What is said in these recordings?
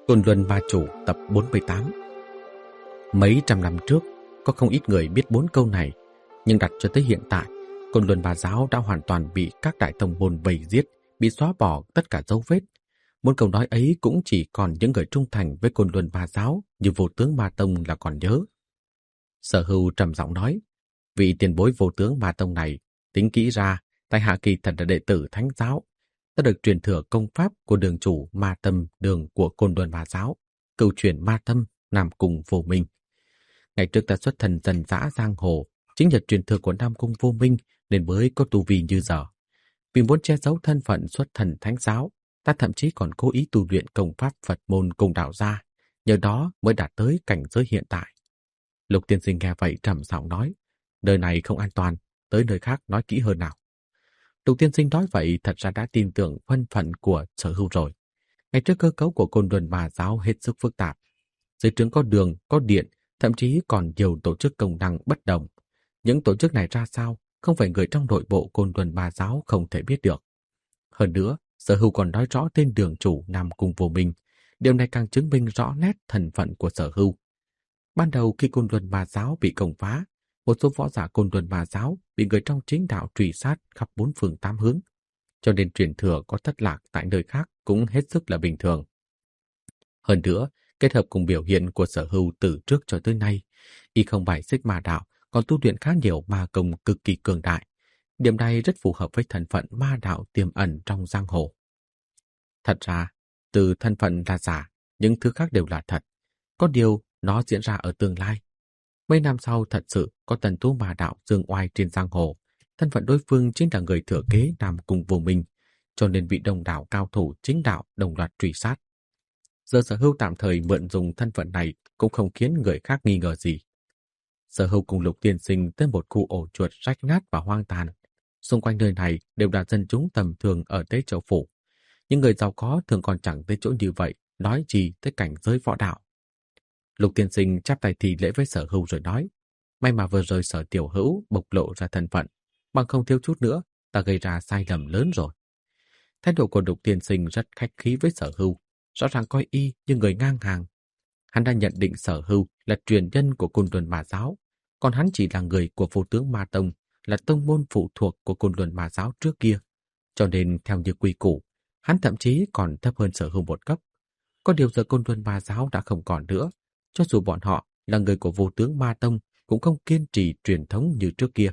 Côn Luân Ma Chủ tập 48. Mấy trăm năm trước, có không ít người biết 4 câu này, nhưng đặt cho tới hiện tại, Côn Luân Ma Giáo đã hoàn toàn bị các đại tông môn vây giết, bị xóa bỏ tất cả dấu vết. 4 câu nói ấy cũng chỉ còn những người trung thành với Côn Luân Ma Giáo như Vô Tướng Ma Tông là còn nhớ. Sở Hưu trầm giọng nói, vị tiền bối Vô Tướng Ma Tông này, tính kỹ ra, tại hạ kỳ thật là đệ tử Thánh Giáo. Ta được truyền thừa công pháp của đường chủ Ma Tâm đường của Côn Luân Ma Giáo, cựu truyền Ma Tâm, Nam Cung Vô Minh. Ngày trước ta xuất thần dần dã giang hồ, chính nhờ truyền thừa của Nam Cung Vô Minh nên mới có tu vi như giờ. Vì muốn che giấu thân phận xuất thần Thánh Giáo, ta thậm chí còn cố ý tu luyện công pháp Phật môn cùng đạo gia, nhờ đó mới đạt tới cảnh giới hiện tại. Lục tiên sinh nghe vậy trầm giọng nói, nơi này không an toàn, tới nơi khác nói kỹ hơn nào. Lục tiên sinh nói vậy thật ra đã tin tưởng thân phận của Sở Hưu rồi. Ngày trước cơ cấu của Côn Luân Ma Giáo hết sức phức tạp. Dưới trướng có đường, có điện, thậm chí còn nhiều tổ chức công năng bất đồng. Những tổ chức này ra sao, không phải người trong nội bộ Côn Luân Ma Giáo không thể biết được. Hơn nữa, Sở Hưu còn nói rõ tên đường chủ Nam Cung Vô Minh. Điều này càng chứng minh rõ nét thân phận của Sở Hưu. Ban đầu khi Côn Luân Ma Giáo bị công phá, một số võ giả Côn Luân Ma Giáo bị người trong chính đạo truy sát khắp 4 phương 8 hướng, cho nên truyền thừa có thất lạc tại nơi khác cũng hết sức là bình thường. Hơn nữa, kết hợp cùng biểu hiện của Sở Hưu từ trước cho tới nay, y không bài xích ma đạo, còn tu luyện khá nhiều ma công cực kỳ cường đại. Điểm này rất phù hợp với thân phận ma đạo tiềm ẩn trong giang hồ. Thật ra, từ thân phận là giả, những thứ khác đều là thật. Có điều nó diễn ra ở tương lai. Mấy năm sau thật sự có tần tú ma đạo dương oai trên giang hồ. Thân phận đối phương chính là người thừa kế Nam Cung Vô Minh, cho nên bị đông đảo cao thủ chính đạo đồng loạt truy sát. Giờ Sở Hưu tạm thời mượn dùng thân phận này cũng không khiến người khác nghi ngờ gì. Sở Hưu cùng Lục tiên sinh tới một khu ổ chuột rách nát và hoang tàn. Xung quanh nơi này đều là dân chúng tầm thường ở Tế Châu Phủ. Những người giàu có thường còn chẳng tới chỗ như vậy, nói gì tới cảnh giới võ đạo. Lục tiên sinh chắp tay thì lễ với Sở Hưu rồi nói, may mà vừa rồi Sở tiểu hữu bộc lộ ra thân phận, bằng không thiếu chút nữa ta gây ra sai lầm lớn rồi. Thái độ của Lục tiên sinh rất khách khí với Sở Hưu, rõ ràng coi y như người ngang hàng. Hắn đã nhận định Sở Hưu là truyền nhân của Côn Luân Ma Giáo, còn hắn chỉ là người của Vô Tướng Ma Tông, là tông môn phụ thuộc của Côn Luân Ma Giáo trước kia. Cho nên theo như quy củ, hắn thậm chí còn thấp hơn Sở Hưu một cấp. Có điều giờ Côn Luân Ma Giáo đã không còn nữa, cho dù bọn họ là người của Vô Tướng Ma Tông cũng không kiên trì truyền thống như trước kia.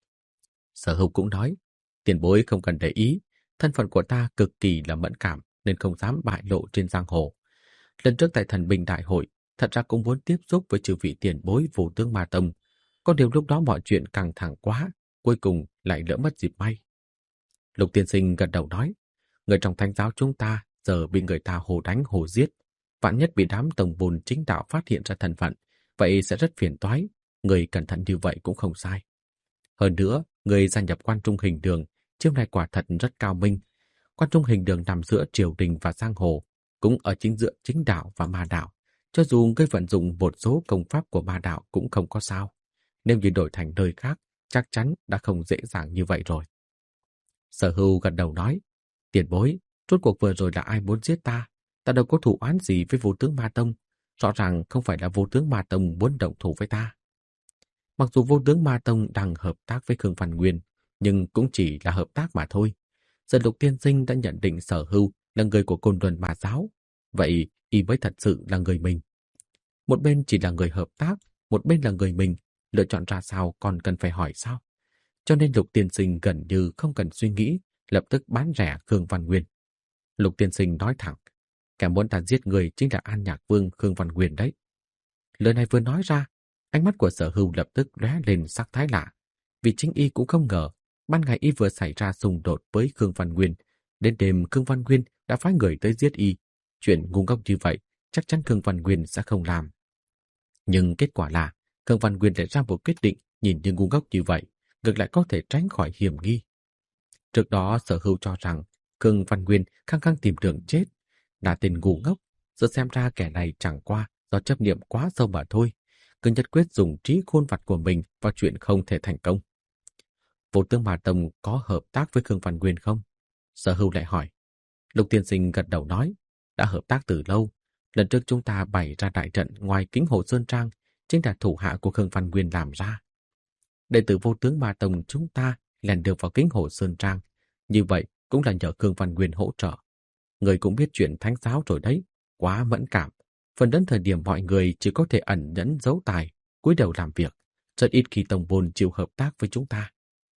Sở Hưu cũng nói, tiền bối không cần để ý, thân phận của ta cực kỳ là mẫn cảm nên không dám bại lộ trên giang hồ. Lần trước tại Thần Binh Đại hội, thật ra cũng muốn tiếp xúc với chư vị tiền bối Vô Tướng Ma Tông. Có điều lúc đó mọi chuyện căng thẳng quá, cuối cùng lại lỡ mất dịp may. Lục tiên sinh gật đầu nói, người trong Thánh Giáo chúng ta giờ bị người ta hồ đánh hồ giết. Vạn nhất bị đám tổng bồn chính đạo phát hiện ra thân phận, vậy sẽ rất phiền toái. Người cẩn thận như vậy cũng không sai. Hơn nữa, người gia nhập Quan Trung Hình Đường, chiêu này quả thật rất cao minh. Quan Trung Hình Đường nằm giữa triều đình và giang hồ, cũng ở chính giữa chính đạo và ma đạo. Cho dù ngươi vận dụng một số công pháp của ma đạo cũng không có sao. Nếu như đổi thành nơi khác, chắc chắn đã không dễ dàng như vậy rồi. Sở Hưu gật đầu nói, tiền bối, rốt cuộc vừa rồi là ai muốn giết ta? Ta đâu có thù oán gì với Vô Tướng Ma Tông. Rõ ràng không phải là Vô Tướng Ma Tông muốn động thủ với ta. Mặc dù Vô Tướng Ma Tông đang hợp tác với Khương Văn Nguyên, nhưng cũng chỉ là hợp tác mà thôi. Giờ Lục tiên sinh đã nhận định Sở Hưu là người của Côn Luân Ma Giáo, vậy y mới thật sự là người mình. Một bên chỉ là người hợp tác, một bên là người mình, lựa chọn ra sao còn cần phải hỏi sao? Cho nên Lục tiên sinh gần như không cần suy nghĩ, lập tức bán rẻ Khương Văn Nguyên. Lục tiên sinh nói thẳng, kẻ muốn ta giết người chính là An Nhạc Vương Khương Văn Nguyên đấy. Lời này vừa nói ra, ánh mắt của Sở Hưu lập tức lóe lên sắc thái lạ, vì chính y cũng không ngờ, ban ngày y vừa xảy ra xung đột với Khương Văn Nguyên, đến đêm Khương Văn Nguyên đã phái người tới giết y. Chuyện ngu ngốc như vậy, chắc chắn Khương Văn Nguyên sẽ không làm. Nhưng kết quả là, Khương Văn Nguyên lại ra một quyết định nhìn như ngu ngốc như vậy, ngược lại có thể tránh khỏi hiểm nghi. Trước đó Sở Hưu cho rằng Khương Văn Nguyên khăng khăng tìm đường chết, là tên ngu ngốc, giờ xem ra kẻ này chẳng qua do chấp niệm quá sâu mà thôi, cứ nhất quyết dùng trí khôn vặt của mình vào chuyện không thể thành công. Vô Tướng Ma Tông có hợp tác với Khương Văn Nguyên không? Sở Hưu lại hỏi. Lục tiên sinh gật đầu nói, đã hợp tác từ lâu. Lần trước chúng ta bày ra đại trận ngoài Kính Hồ Sơn Trang chính là thủ hạ của Khương Văn Nguyên làm ra. Đệ tử Vô Tướng Ma Tông chúng ta lèn được vào Kính Hồ Sơn Trang, như vậy cũng là nhờ Khương Văn Nguyên hỗ trợ. Người cũng biết chuyện thánh giáo rồi đấy, quá mẫn cảm. Phần đến thời điểm mọi người chỉ có thể ẩn nhẫn giấu tài, cúi đầu làm việc, rất ít khi tông môn chịu hợp tác với chúng ta.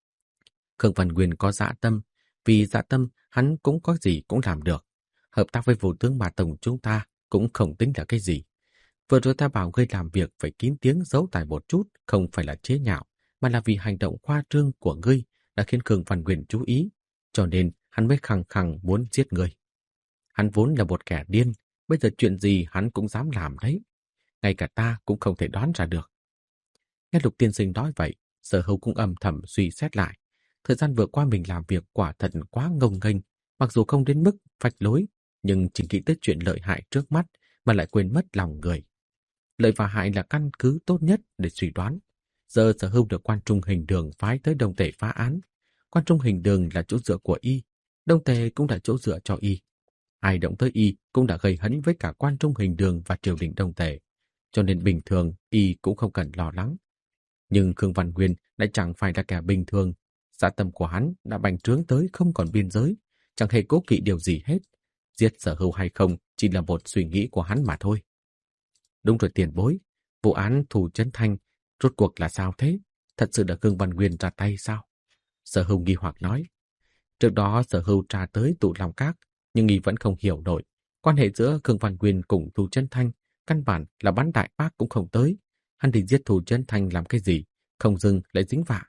Khương Văn Nguyên có dạ tâm, vì dạ tâm hắn cũng có gì cũng làm được. Hợp tác với Vô Tướng Ma Tông chúng ta cũng không tính là cái gì. Vừa rồi ta bảo ngươi làm việc phải kín tiếng giấu tài một chút, không phải là chế nhạo, mà là vì hành động khoa trương của ngươi đã khiến Khương Văn Nguyên chú ý, cho nên hắn mới khăng khăng muốn giết ngươi. Hắn vốn là một kẻ điên, bây giờ chuyện gì hắn cũng dám làm đấy. Ngay cả ta cũng không thể đoán ra được. Nghe Lục tiên sinh nói vậy, Sở Hữu cũng âm thầm suy xét lại. Thời gian vừa qua mình làm việc quả thật quá ngông nghênh, mặc dù không đến mức phách lối, nhưng chỉ nghĩ tới chuyện lợi hại trước mắt mà lại quên mất lòng người. Lợi và hại là căn cứ tốt nhất để suy đoán. Giờ Sở Hữu được Quan Trung Hình Đường phái tới Đông Tề phá án. Quan Trung Hình Đường là chỗ dựa của y, Đông Tề cũng là chỗ dựa cho y. Ai động tới y cũng đã gây hấn với cả Quan Trung Hình Đường và triều đình Đông Tề, cho nên bình thường y cũng không cần lo lắng. Nhưng Khương Văn Nguyên lại chẳng phải là kẻ bình thường. Dạ tâm của hắn đã bành trướng tới không còn biên giới, chẳng hề cố kỵ điều gì hết. Giết Sở Hữu hay không chỉ là một suy nghĩ của hắn mà thôi. Đúng rồi tiền bối, vụ án Thù Chấn Thanh rốt cuộc là sao thế? Thật sự là Khương Văn Nguyên ra tay sao? Sở Hữu nghi hoặc nói. Trước đó Sở Hữu tra tới Tụ Long Các, nhưng y vẫn không hiểu nổi. Quan hệ giữa Khương Văn Nguyên cùng Thù Chấn Thanh căn bản là bắn đại bác cũng không tới. Hắn định giết Thù Chấn Thanh làm cái gì? Không dưng lại dính vạ.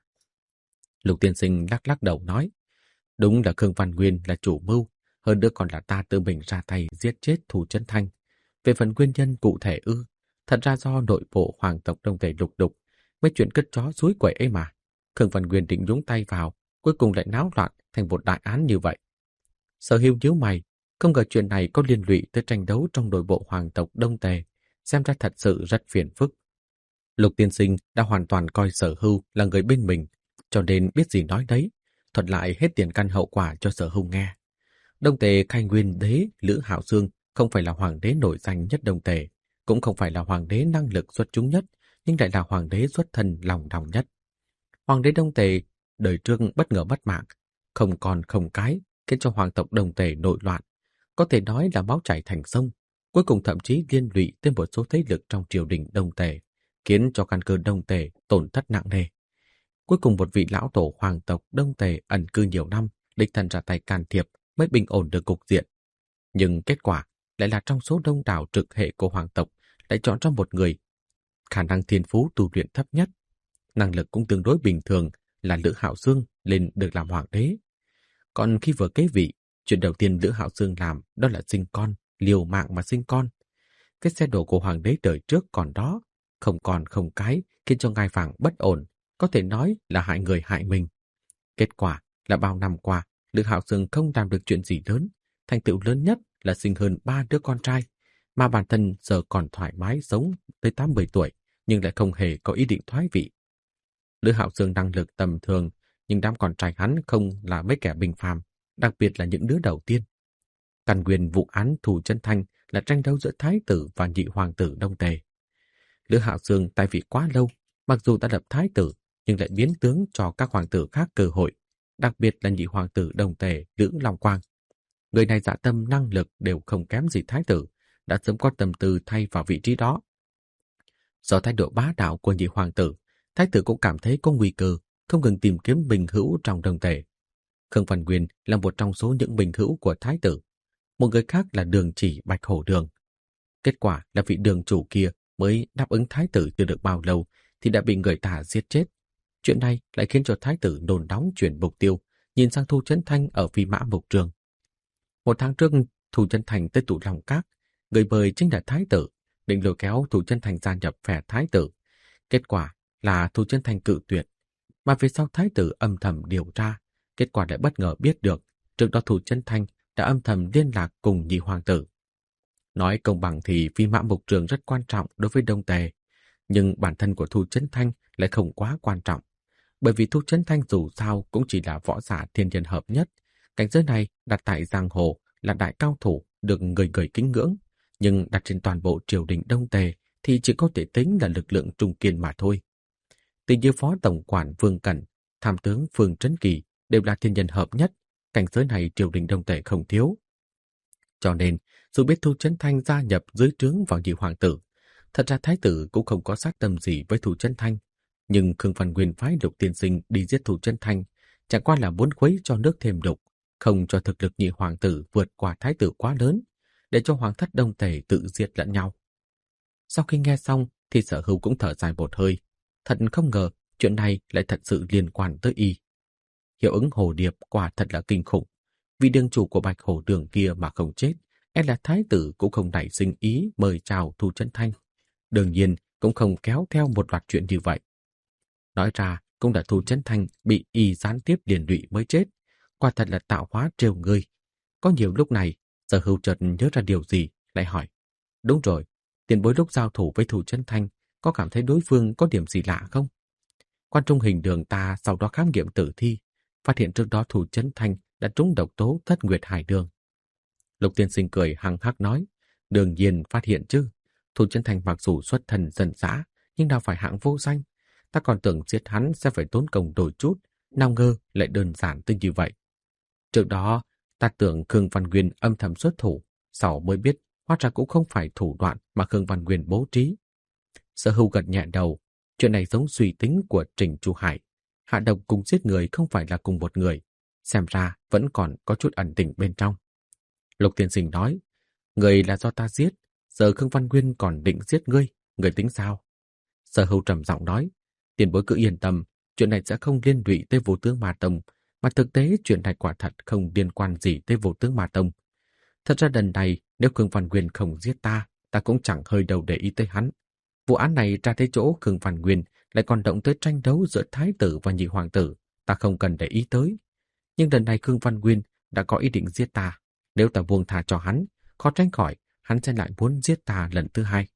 Lục tiên sinh lắc lắc đầu nói. Đúng là Khương Văn Nguyên là chủ mưu, hơn nữa còn là ta tự mình ra tay giết chết Thù Chấn Thanh. Về phần nguyên nhân cụ thể thật ra do nội bộ hoàng tộc Đông Tề lục đục, mấy chuyện cất chó suối quẩy ấy mà. Khương Văn Nguyên định nhúng tay vào, cuối cùng lại náo loạn thành một đại án như vậy. Sở Hữu nhíu mày, không ngờ chuyện này có liên lụy tới tranh đấu trong nội bộ hoàng tộc Đông Tề, xem ra thật sự rất phiền phức. Lục tiên sinh đã hoàn toàn coi Sở Hữu là người bên mình, cho nên biết gì nói đấy, thuật lại hết tiền căn hậu quả cho Sở Hữu nghe. Đông Tề khai nguyên đế Lữ Hạo Xương không phải là hoàng đế nổi danh nhất Đông Tề, cũng không phải là hoàng đế năng lực xuất chúng nhất, nhưng lại là hoàng đế xuất thân lòng đòng nhất. Hoàng đế Đông Tề đời trước bất ngờ mất mạng, không còn không cái, khiến cho hoàng tộc Đông Tề nội loạn, có thể nói là máu chảy thành sông, cuối cùng thậm chí liên lụy tới một số thế lực trong triều đình Đông Tề, khiến cho căn cơ Đông Tề tổn thất nặng nề. Cuối cùng một vị lão tổ hoàng tộc Đông Tề ẩn cư nhiều năm, đích thân ra tay can thiệp mới bình ổn được cục diện. Nhưng kết quả lại là trong số đông đảo trực hệ của hoàng tộc lại chọn ra một người khả năng thiên phú tu luyện thấp nhất, năng lực cũng tương đối bình thường là Lữ Hạo Xương lên được làm hoàng đế. Còn khi vừa kế vị, chuyện đầu tiên Lữ Hạo Xương làm đó là sinh con, liều mạng mà sinh con. Cái xe đổ của hoàng đế đời trước còn đó, không còn không cái, khiến cho ngai vàng bất ổn, có thể nói là hại người hại mình. Kết quả là bao năm qua, Lữ Hạo Xương không làm được chuyện gì lớn, thành tựu lớn nhất là sinh hơn 3 đứa con trai, mà bản thân giờ còn thoải mái sống tới 80 tuổi, nhưng lại không hề có ý định thoái vị. Lữ Hạo Xương năng lực tầm thường, nhưng đám con trai hắn không là mấy kẻ bình phàm, đặc biệt là những đứa đầu tiên. Căn nguyên vụ án Thù Chấn Thanh là tranh đấu giữa thái tử và nhị hoàng tử Đông Tề. Lữ Hạo Xương tại vị quá lâu, mặc dù đã lập thái tử, nhưng lại biến tướng cho các hoàng tử khác cơ hội, đặc biệt là nhị hoàng tử Đông Tề Lữ Long Quang. Người này dạ tâm năng lực đều không kém gì thái tử, đã sớm có tâm tư thay vào vị trí đó. Do thái độ bá đạo của nhị hoàng tử, thái tử cũng cảm thấy có nguy cơ, không ngừng tìm kiếm bình hữu trong Đông Tề. Khương Văn Nguyên là một trong số những bình hữu của thái tử, một người khác là Đường Chỉ Bạch Hổ Đường. Kết quả là vị đường chủ kia mới đáp ứng thái tử chưa được bao lâu thì đã bị người ta giết chết. Chuyện này lại khiến cho thái tử nôn nóng chuyển mục tiêu, nhìn sang Thù Chấn Thanh ở Phi Mã Mục Trường. Một tháng trước, Thù Chấn Thanh tới Tụ Long Các, người mời chính là thái tử, định lôi kéo Thù Chấn Thanh gia nhập phe thái tử. Kết quả là Thù Chấn Thanh cự tuyệt, mà về sau thái tử âm thầm điều tra, kết quả lại bất ngờ biết được, trước đó Thù Chấn Thanh đã âm thầm liên lạc cùng nhị hoàng tử. Nói công bằng thì Phi Mã Mục Trường rất quan trọng đối với Đông Tề, nhưng bản thân của Thù Chấn Thanh lại không quá quan trọng, bởi vì Thù Chấn Thanh dù sao cũng chỉ là võ giả thiên nhân hợp nhất, cảnh giới này đặt tại giang hồ là đại cao thủ được người người kính ngưỡng, nhưng đặt trên toàn bộ triều đình Đông Tề thì chỉ có thể tính là lực lượng trung kiên mà thôi. Tỷ như Phó Tổng quản Vương Cẩn, Tham tướng Phương Trấn Kỳ đều là thiên nhân hợp nhất, cảnh giới này triều đình Đông Tề không thiếu. Cho nên, dù biết Thu Chấn Thanh gia nhập dưới trướng vào nhị hoàng tử, thật ra thái tử cũng không có sát tâm gì với Thu Chấn Thanh, nhưng Khương Văn Nguyên phái Lục tiên sinh đi giết Thu Chấn Thanh, chẳng qua là muốn khuấy cho nước thêm đục, không cho thực lực nhị hoàng tử vượt qua thái tử quá lớn, để cho hoàng thất Đông Tề tự diệt lẫn nhau. Sau khi nghe xong thì Sở Hữu cũng thở dài một hơi, thật không ngờ chuyện này lại thật sự liên quan tới y. Hiệu ứng hồ điệp quả thật là kinh khủng. Vì đương chủ của Bạch Hổ Đường kia mà không chết, e là thái tử cũng không nảy sinh ý mời chào Thu Chấn Thanh. Đương nhiên cũng không kéo theo một loạt chuyện như vậy. Nói ra cũng là Thu Chấn Thanh bị y gián tiếp liên lụy mới chết. Quả thật là tạo hóa trêu ngươi. Có nhiều lúc này, Sở Hữu chợt nhớ ra điều gì, lại hỏi. Đúng rồi, tiền bối lúc giao thủ với Thu Chấn Thanh có cảm thấy đối phương có điểm gì lạ không? Quan Trung Hình Đường ta sau đó khám nghiệm tử thi, phát hiện trước đó Thu Chấn Thanh đã trúng độc tố Thất Nguyệt Hải Đường. Lục tiên sinh cười hăng hắc nói, đương nhiên phát hiện chứ. Thu Chấn Thanh mặc dù xuất thân dân dã, nhưng nào phải hạng vô danh. Ta còn tưởng giết hắn sẽ phải tốn công đổi chút, nào ngờ lại đơn giản tới như vậy. Trước đó, ta tưởng Khương Văn Nguyên âm thầm xuất thủ, sau mới biết hóa ra cũng không phải thủ đoạn mà Khương Văn Nguyên bố trí. Sở Hữu gật nhẹ đầu, chuyện này giống suy tính của Trình Chu Hải. Hạ độc cùng giết người không phải là cùng một người, xem ra vẫn còn có chút ẩn tình bên trong. Lục tiên sinh nói, người là do ta giết, giờ Khương Văn Nguyên còn định giết ngươi, người tính sao? Sở Hữu trầm giọng nói, tiền bối cứ yên tâm, chuyện này sẽ không liên lụy tới Vô Tướng Ma Tông, mà thực tế chuyện này quả thật không liên quan gì tới Vô Tướng Ma Tông. Thật ra lần này, nếu Khương Văn Nguyên không giết ta, ta cũng chẳng hơi đầu để ý tới hắn. Vụ án này ra tới chỗ Khương Văn Nguyên lại còn động tới tranh đấu giữa thái tử và nhị hoàng tử, ta không cần để ý tới. Nhưng lần này Khương Văn Nguyên đã có ý định giết ta, nếu ta buông tha cho hắn, khó tránh khỏi hắn sẽ lại muốn giết ta lần thứ hai.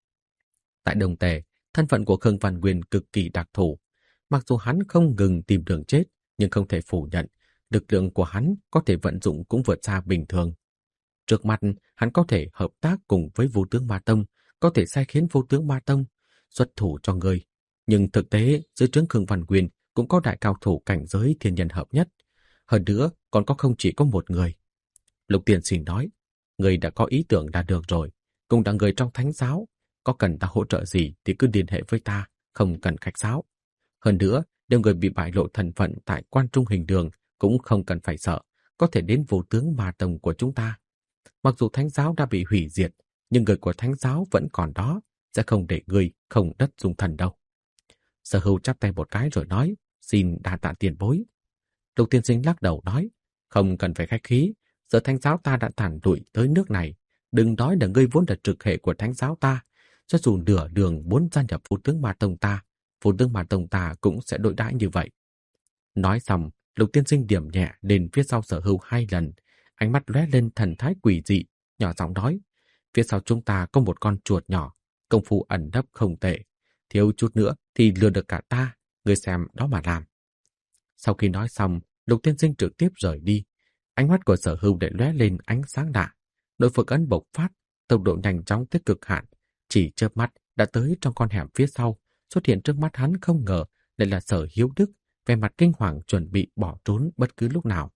Tại Đông Tề, thân phận của Khương Văn Nguyên cực kỳ đặc thù. Mặc dù hắn không ngừng tìm đường chết, nhưng không thể phủ nhận, lực lượng của hắn có thể vận dụng cũng vượt xa bình thường. Trước mặt, hắn có thể hợp tác cùng với Vô Tướng Ma Tông, có thể sai khiến Vô Tướng Ma Tông xuất thủ cho người. Nhưng thực tế, dưới trướng Khương Văn Nguyên cũng có đại cao thủ cảnh giới thiên nhân hợp nhất. Hơn nữa, còn có không chỉ có một người. Lục tiên sinh nói, người đã có ý tưởng là được rồi, cùng là người trong thánh giáo. Có cần ta hỗ trợ gì thì cứ liên hệ với ta, không cần khách sáo. Hơn nữa, nếu người bị bại lộ thân phận tại Quan Trung Hình Đường cũng không cần phải sợ, có thể đến Vô Tướng Ma Tông của chúng ta. Mặc dù thánh giáo đã bị hủy diệt, nhưng người của thánh giáo vẫn còn đó, sẽ không để người không đất dung thần đâu. Sở Hữu chắp tay một cái rồi nói, xin đa tạ tiền bối. Lục tiên sinh lắc đầu nói, không cần phải khách khí, giờ thánh giáo ta đã tản lụi tới nước này, đừng nói là ngươi vốn là trực hệ của thánh giáo ta, cho dù nửa đường muốn gia nhập Vô Tướng Ma Tông ta, Vô Tướng Ma Tông ta cũng sẽ đối đãi như vậy. Nói xong, Lục tiên sinh điểm nhẹ lên phía sau Sở Hữu 2 lần, ánh mắt lóe lên thần thái quỷ dị, nhỏ giọng nói, phía sau chúng ta có một con chuột nhỏ, công phu ẩn nấp không tệ, thiếu chút nữa thì lừa được cả ta, ngươi xem đó mà làm. Sau khi nói xong, Lục tiên sinh trực tiếp rời đi, ánh mắt của Sở Hữu để lóe lên ánh sáng lạ, nội phược ấn bộc phát, tốc độ nhanh chóng tới cực hạn, chỉ chớp mắt đã tới trong con hẻm phía sau, xuất hiện trước mắt hắn không ngờ lại là Sở Hiếu Đức, vẻ mặt kinh hoàng chuẩn bị bỏ trốn bất cứ lúc nào.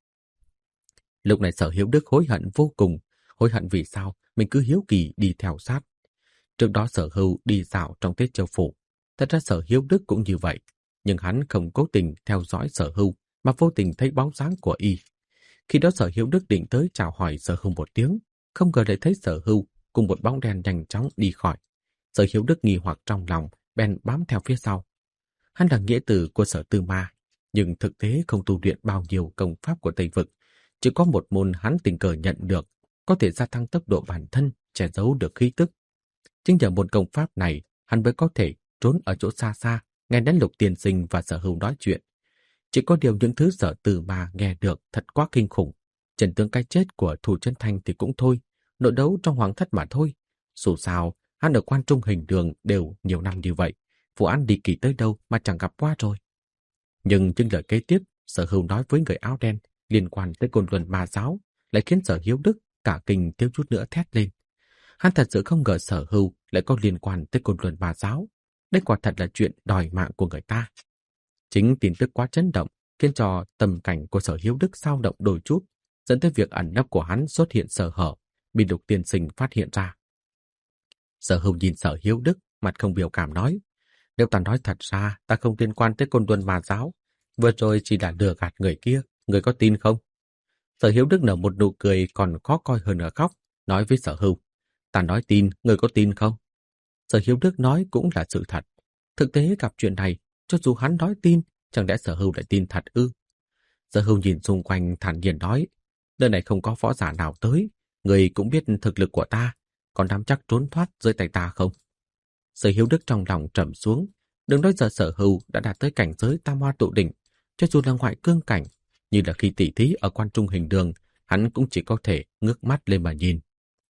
Lúc này Sở Hiếu Đức hối hận vô cùng, hối hận vì sao mình cứ hiếu kỳ đi theo sát. Trước đó Sở Hữu đi dạo trong Tết Châu Phủ, thật ra Sở Hiếu Đức cũng như vậy, nhưng hắn không cố tình theo dõi Sở Hữu mà vô tình thấy bóng dáng của y. Khi đó Sở Hiếu Đức định tới chào hỏi Sở Hữu một tiếng, không ngờ lại thấy Sở Hữu cùng một bóng đen nhanh chóng đi khỏi. Sở Hiếu Đức nghi hoặc trong lòng, bèn bám theo phía sau. Hắn là nghĩa tử của Sở Tư Ma, nhưng thực tế không tu luyện bao nhiêu công pháp của Tây Vực, chỉ có một môn hắn tình cờ nhận được, có thể gia tăng tốc độ bản thân, che giấu được khí tức. Chính nhờ môn công pháp này, hắn mới có thể trốn ở chỗ xa xa, nghe đến Lục tiên sinh và Sở Hữu nói chuyện. Chỉ có điều những thứ Sở Tư Ma nghe được thật quá kinh khủng. Chân tướng cái chết của Thu Chấn Thanh thì cũng thôi, nội đấu trong hoàng thất mà thôi. Dù sao, hắn ở Quan Trung Hình Đường đều nhiều năm như vậy, vụ án đi kỳ tới đâu mà chẳng gặp qua rồi. Nhưng những lời kế tiếp Sở Hữu nói với người áo đen liên quan tới Côn Luân Ma giáo lại khiến Sở Hiếu Đức cả kinh thiếu chút nữa thét lên. Hắn thật sự không ngờ Sở Hưu lại có liên quan tới Côn Luân Ma Giáo. Đây quả thật là chuyện đòi mạng của người ta. Chính tin tức quá chấn động khiến cho tâm cảnh của Sở Hiếu Đức dao động đôi chút, dẫn tới việc ẩn nấp của hắn xuất hiện sơ hở, bị Lục tiên sinh phát hiện ra. Sở Hưu nhìn Sở Hiếu Đức, mặt không biểu cảm nói: nếu ta nói thật ra ta không liên quan tới Côn Luân Ma Giáo, vừa rồi chỉ là lừa gạt người kia, người có tin không? Sở Hiếu Đức nở một nụ cười còn khó coi hơn ở khóc, nói với Sở Hưu: ta nói tin, người có tin không? Sở Hiếu Đức nói cũng là sự thật. Thực tế gặp chuyện này, cho dù hắn nói tin, chẳng lẽ Sở Hưu lại tin thật ư? Sở Hưu nhìn xung quanh thản nhiên nói: nơi này không có võ giả nào tới, người cũng biết thực lực của ta, còn nắm chắc trốn thoát dưới tay ta không? Sở Hiếu Đức trong lòng trầm xuống, đừng nói giờ Sở Hưu đã đạt tới cảnh giới tam hoa tụ đỉnh, cho dù là ngoại cương cảnh, như là khi tỉ thí ở Quan Trung Hình Đường, hắn cũng chỉ có thể ngước mắt lên mà nhìn.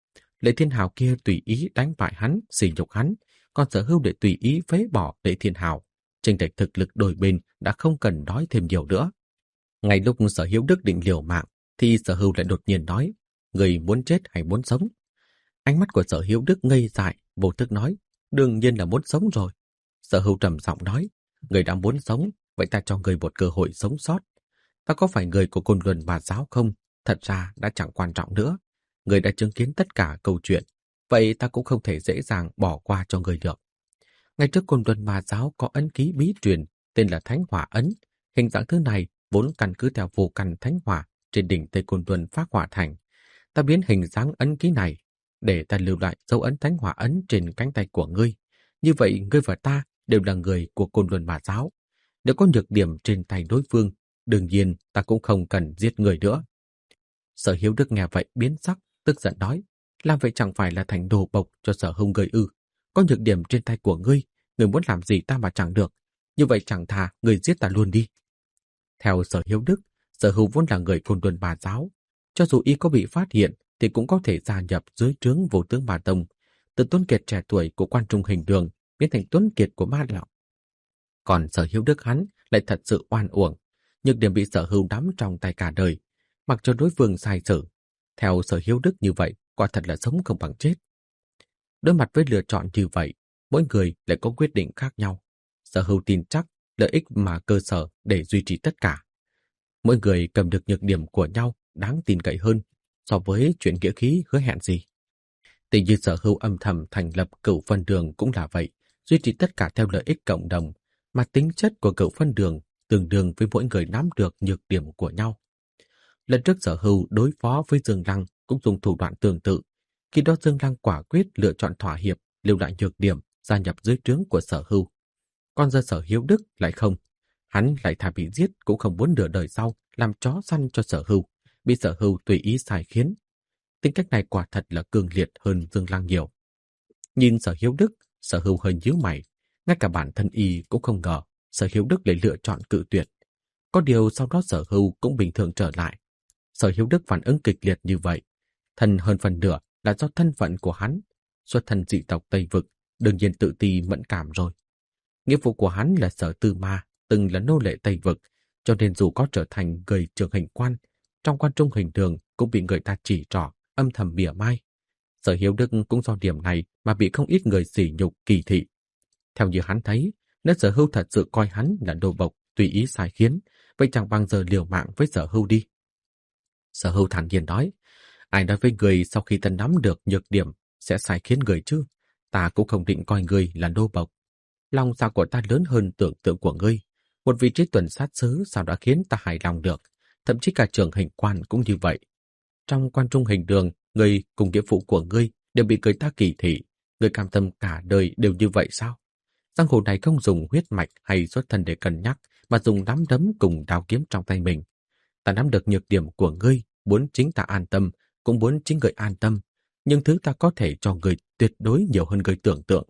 Lệ Thiên Hào kia tùy ý đánh bại hắn, sỉ nhục hắn, còn Sở Hưu để tùy ý phế bỏ Lệ Thiên Hào. Chênh lệch thực lực đôi bên đã không cần nói thêm nhiều nữa. Ngay lúc Sở Hiếu Đức định liều mạng, thì Sở Hưu lại đột nhiên nói: người muốn chết hay muốn sống? Ánh mắt của Sở Hiếu Đức ngây dại, vô thức nói: đương nhiên là muốn sống rồi. Sở Hưu trầm giọng nói: người đã muốn sống, vậy ta cho người một cơ hội sống sót. Ta có phải người của Côn Luân Ma Giáo không? Thật ra đã chẳng quan trọng nữa. Người đã chứng kiến tất cả câu chuyện, vậy ta cũng không thể dễ dàng bỏ qua cho người được. Ngay trước Côn Luân Ma Giáo có ấn ký bí truyền tên là Thánh Hỏa Ấn. Hình dạng thứ này vốn căn cứ theo vô căn thánh hỏa trên đỉnh Tây Côn Luân Phác Hỏa Thành. Ta biến hình dáng ấn ký này để ta lưu lại dấu ấn Thánh Hỏa Ấn trên cánh tay của ngươi. Như vậy ngươi và ta đều là người của Côn Luân Ma Giáo. Nếu có nhược điểm trên tay đối phương, đương nhiên ta cũng không cần giết người nữa. Sở Hiếu Đức nghe vậy biến sắc, tức giận nói: làm vậy chẳng phải là thành đồ bộc cho Sở Hưu ngươi ư? Có nhược điểm trên tay của ngươi, ngươi muốn làm gì ta mà chẳng được. Như vậy chẳng thà ngươi giết ta luôn đi. Theo Sở Hiếu Đức, Sở Hưu vốn là người Côn Luân Ma Giáo. Cho dù y có bị phát hiện thì cũng có thể gia nhập dưới trướng Vô Tướng Ma Tông, từ Tuấn Kiệt trẻ tuổi của Quan Trung Hình Đường biến thành Tuấn Kiệt của Ma Lão. Còn Sở Hiếu Đức hắn lại thật sự oan uổng, nhược điểm bị Sở Hưu nắm trong tay cả đời, mặc cho đối phương sai sử. Theo Sở Hiếu Đức như vậy, quả thật là sống không bằng chết. Đối mặt với lựa chọn như vậy, mỗi người lại có quyết định khác nhau. Sở Hưu tin chắc lợi ích mà cơ sở để duy trì tất cả. Mỗi người cầm được nhược điểm của nhau đáng tin cậy hơn so với chuyện nghĩa khí hứa hẹn gì. Tình như Sở Hưu âm thầm thành lập Cửu Phân Đường cũng là vậy, duy trì tất cả theo lợi ích cộng đồng, mà tính chất của Cửu Phân Đường tương đương với mỗi người nắm được nhược điểm của nhau. Lần trước Sở Hưu đối phó với Dương Lăng cũng dùng thủ đoạn tương tự. Khi đó Dương Lăng quả quyết lựa chọn thỏa hiệp, lưu lại nhược điểm, gia nhập dưới trướng của Sở Hưu. Còn giờ Sở Hiếu Đức lại không. Hắn lại thà bị giết cũng không muốn nửa đời sau làm chó săn cho Sở Hưu, bị Sở Hưu tùy ý sai khiến. Tính cách này quả thật là cương liệt hơn Dương Lăng nhiều. Nhìn Sở Hiếu Đức, Sở Hưu hơi nhíu mày. Ngay cả bản thân y cũng không ngờ Sở Hiếu Đức lại lựa chọn cự tuyệt. Có điều sau đó Sở Hưu cũng bình thường trở lại. Sở Hiếu Đức phản ứng kịch liệt như vậy, thân hơn phần nửa là do thân phận của hắn. Xuất thân dị tộc Tây Vực, đương nhiên tự ti mẫn cảm rồi. Nghĩa vụ của hắn là Sở Tư Ma, từng là nô lệ Tây Vực, cho nên dù có trở thành người trưởng hình quan, trong Quan Trung Hình Đường cũng bị người ta chỉ trỏ, âm thầm mỉa mai. Sở Hiếu Đức cũng do điểm này mà bị không ít người sỉ nhục kỳ thị. Theo như hắn thấy, nếu Sở Hưu thật sự coi hắn là đồ bộc, tùy ý sai khiến, vậy chẳng bằng giờ liều mạng với Sở Hưu đi. Sở Hưu thản nhiên nói: ai nói với người sau khi ta nắm được nhược điểm sẽ sai khiến người chứ? Ta cũng không định coi người là nô bộc. Lòng dạ của ta lớn hơn tưởng tượng của ngươi. Một vị trí tuần sát sứ sao đã khiến ta hài lòng được. Thậm chí cả trưởng hình quan cũng như vậy. Trong Quan Trung Hình Đường, ngươi cùng nghĩa vụ của ngươi đều bị người ta kỳ thị. Ngươi cam tâm cả đời đều như vậy sao? Giang hồ này không dùng huyết mạch hay xuất thân để cân nhắc, mà dùng nắm đấm cùng đao kiếm trong tay mình. Ta nắm được nhược điểm của ngươi, muốn chính ta an tâm, cũng muốn chính người an tâm. Nhưng thứ ta có thể cho người tuyệt đối nhiều hơn người tưởng tượng.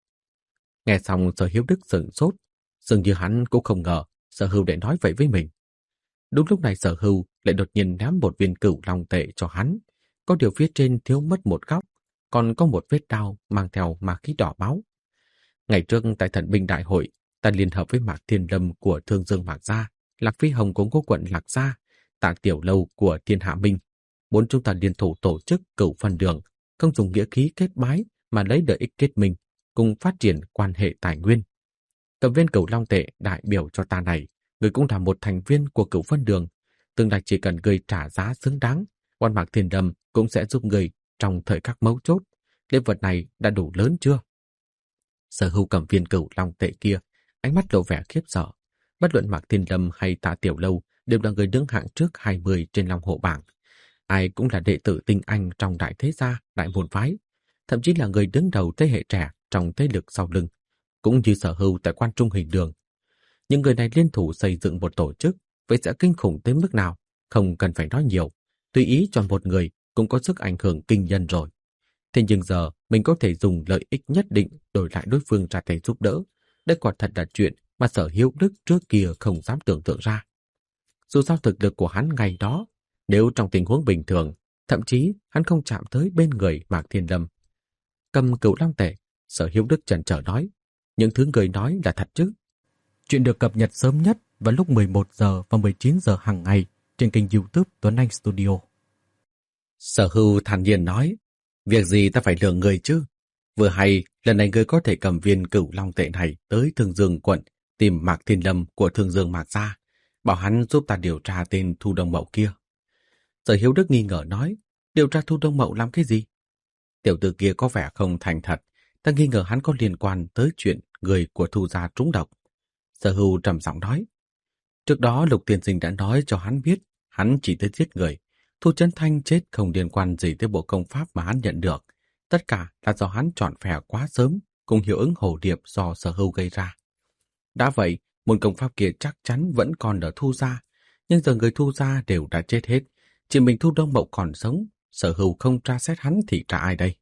Nghe xong Sở Hiếu Đức sửng sốt, dường như hắn cũng không ngờ Sở Hưu để nói vậy với mình. Đúng lúc này Sở Hưu lại đột nhiên ném một viên cửu long tệ cho hắn. Có điều phía trên thiếu mất một góc, còn có một vết đao mang theo ma khí đỏ máu. Ngày trước tại Thần binh đại hội, ta liên hợp với Mạc Thiên Lâm của Thương Dương Mạc Gia, Lạc Phi Hồng của Ngô Quận Lạc Gia, Tạ Tiểu Lâu của Thiên Hạ Minh. Bốn chúng ta liên thủ tổ chức Cửu Phân Đường, không dùng nghĩa khí kết bái mà lấy lợi ích kết minh, cùng phát triển quan hệ tài nguyên. Cầm viên Cửu Long tệ đại biểu cho ta này, người cũng là một thành viên của Cửu Vân Đường, tương lai chỉ cần người trả giá xứng đáng, Quan Mạc Thiên Lâm cũng sẽ giúp người trong thời khắc mấu chốt. Lễ vật này đã đủ lớn chưa? Sở Hưu cầm viên Cửu Long tệ kia, ánh mắt lộ vẻ khiếp sợ. Bất luận Mạc Thiên Lâm hay Tạ Tiểu Lâu đều là người đứng hạng trước 20 trên Long Hổ bảng. Ai cũng là đệ tử tinh anh trong đại thế gia, đại môn phái, thậm chí là người đứng đầu thế hệ trẻ trong thế lực sau lưng, cũng như Sở Hưu tại Quan Trung Hình Đường. Những người này liên thủ xây dựng một tổ chức, vậy sẽ kinh khủng tới mức nào? Không cần phải nói nhiều, tùy ý chọn một người cũng có sức ảnh hưởng kinh nhân rồi. Thế nhưng giờ mình có thể dùng lợi ích nhất định đổi lại đối phương ra tay giúp đỡ. Đây quả thật là chuyện mà Sở Hiếu Đức trước kia không dám tưởng tượng ra. Dù sao thực lực của hắn ngày đó, nếu trong tình huống bình thường, thậm chí hắn không chạm tới bên người Mạc Thiên Lâm. Cầm Cửu Long tệ, Sở Hiếu Đức chần chờ nói, những thứ người nói là thật chứ? Chuyện được cập nhật sớm nhất vào lúc 11 giờ và 19 giờ hàng ngày trên kênh YouTube Tuấn Anh Studio. Sở Hưu thản nhiên nói, việc gì ta phải lừa người chứ? Vừa hay, lần này ngươi có thể cầm viên Cửu Long tệ này tới Thương Dương quận tìm Mạc Thiên Lâm của Thương Dương Mạc gia, bảo hắn giúp ta điều tra tên Thu Đông Mậu kia. Sở Hiếu Đức nghi ngờ nói, điều tra Thu Đông Mậu làm cái gì? Tiểu tử kia có vẻ không thành thật, ta nghi ngờ hắn có liên quan tới chuyện người của Thu gia trúng độc. Sở Hưu trầm giọng nói, trước đó Lục tiên sinh đã nói cho hắn biết, hắn chỉ tới giết người. Thu Chấn Thanh chết không liên quan gì tới bộ công pháp mà hắn nhận được. Tất cả là do hắn chọn phe quá sớm, cùng hiệu ứng hồ điệp do Sở Hưu gây ra. Đã vậy, môn công pháp kia chắc chắn vẫn còn ở Thu gia, nhưng giờ người Thu gia đều đã chết hết. Chỉ mình Thu Đông Mậu còn sống, Sở Hưu không tra xét hắn thì tra ai đây?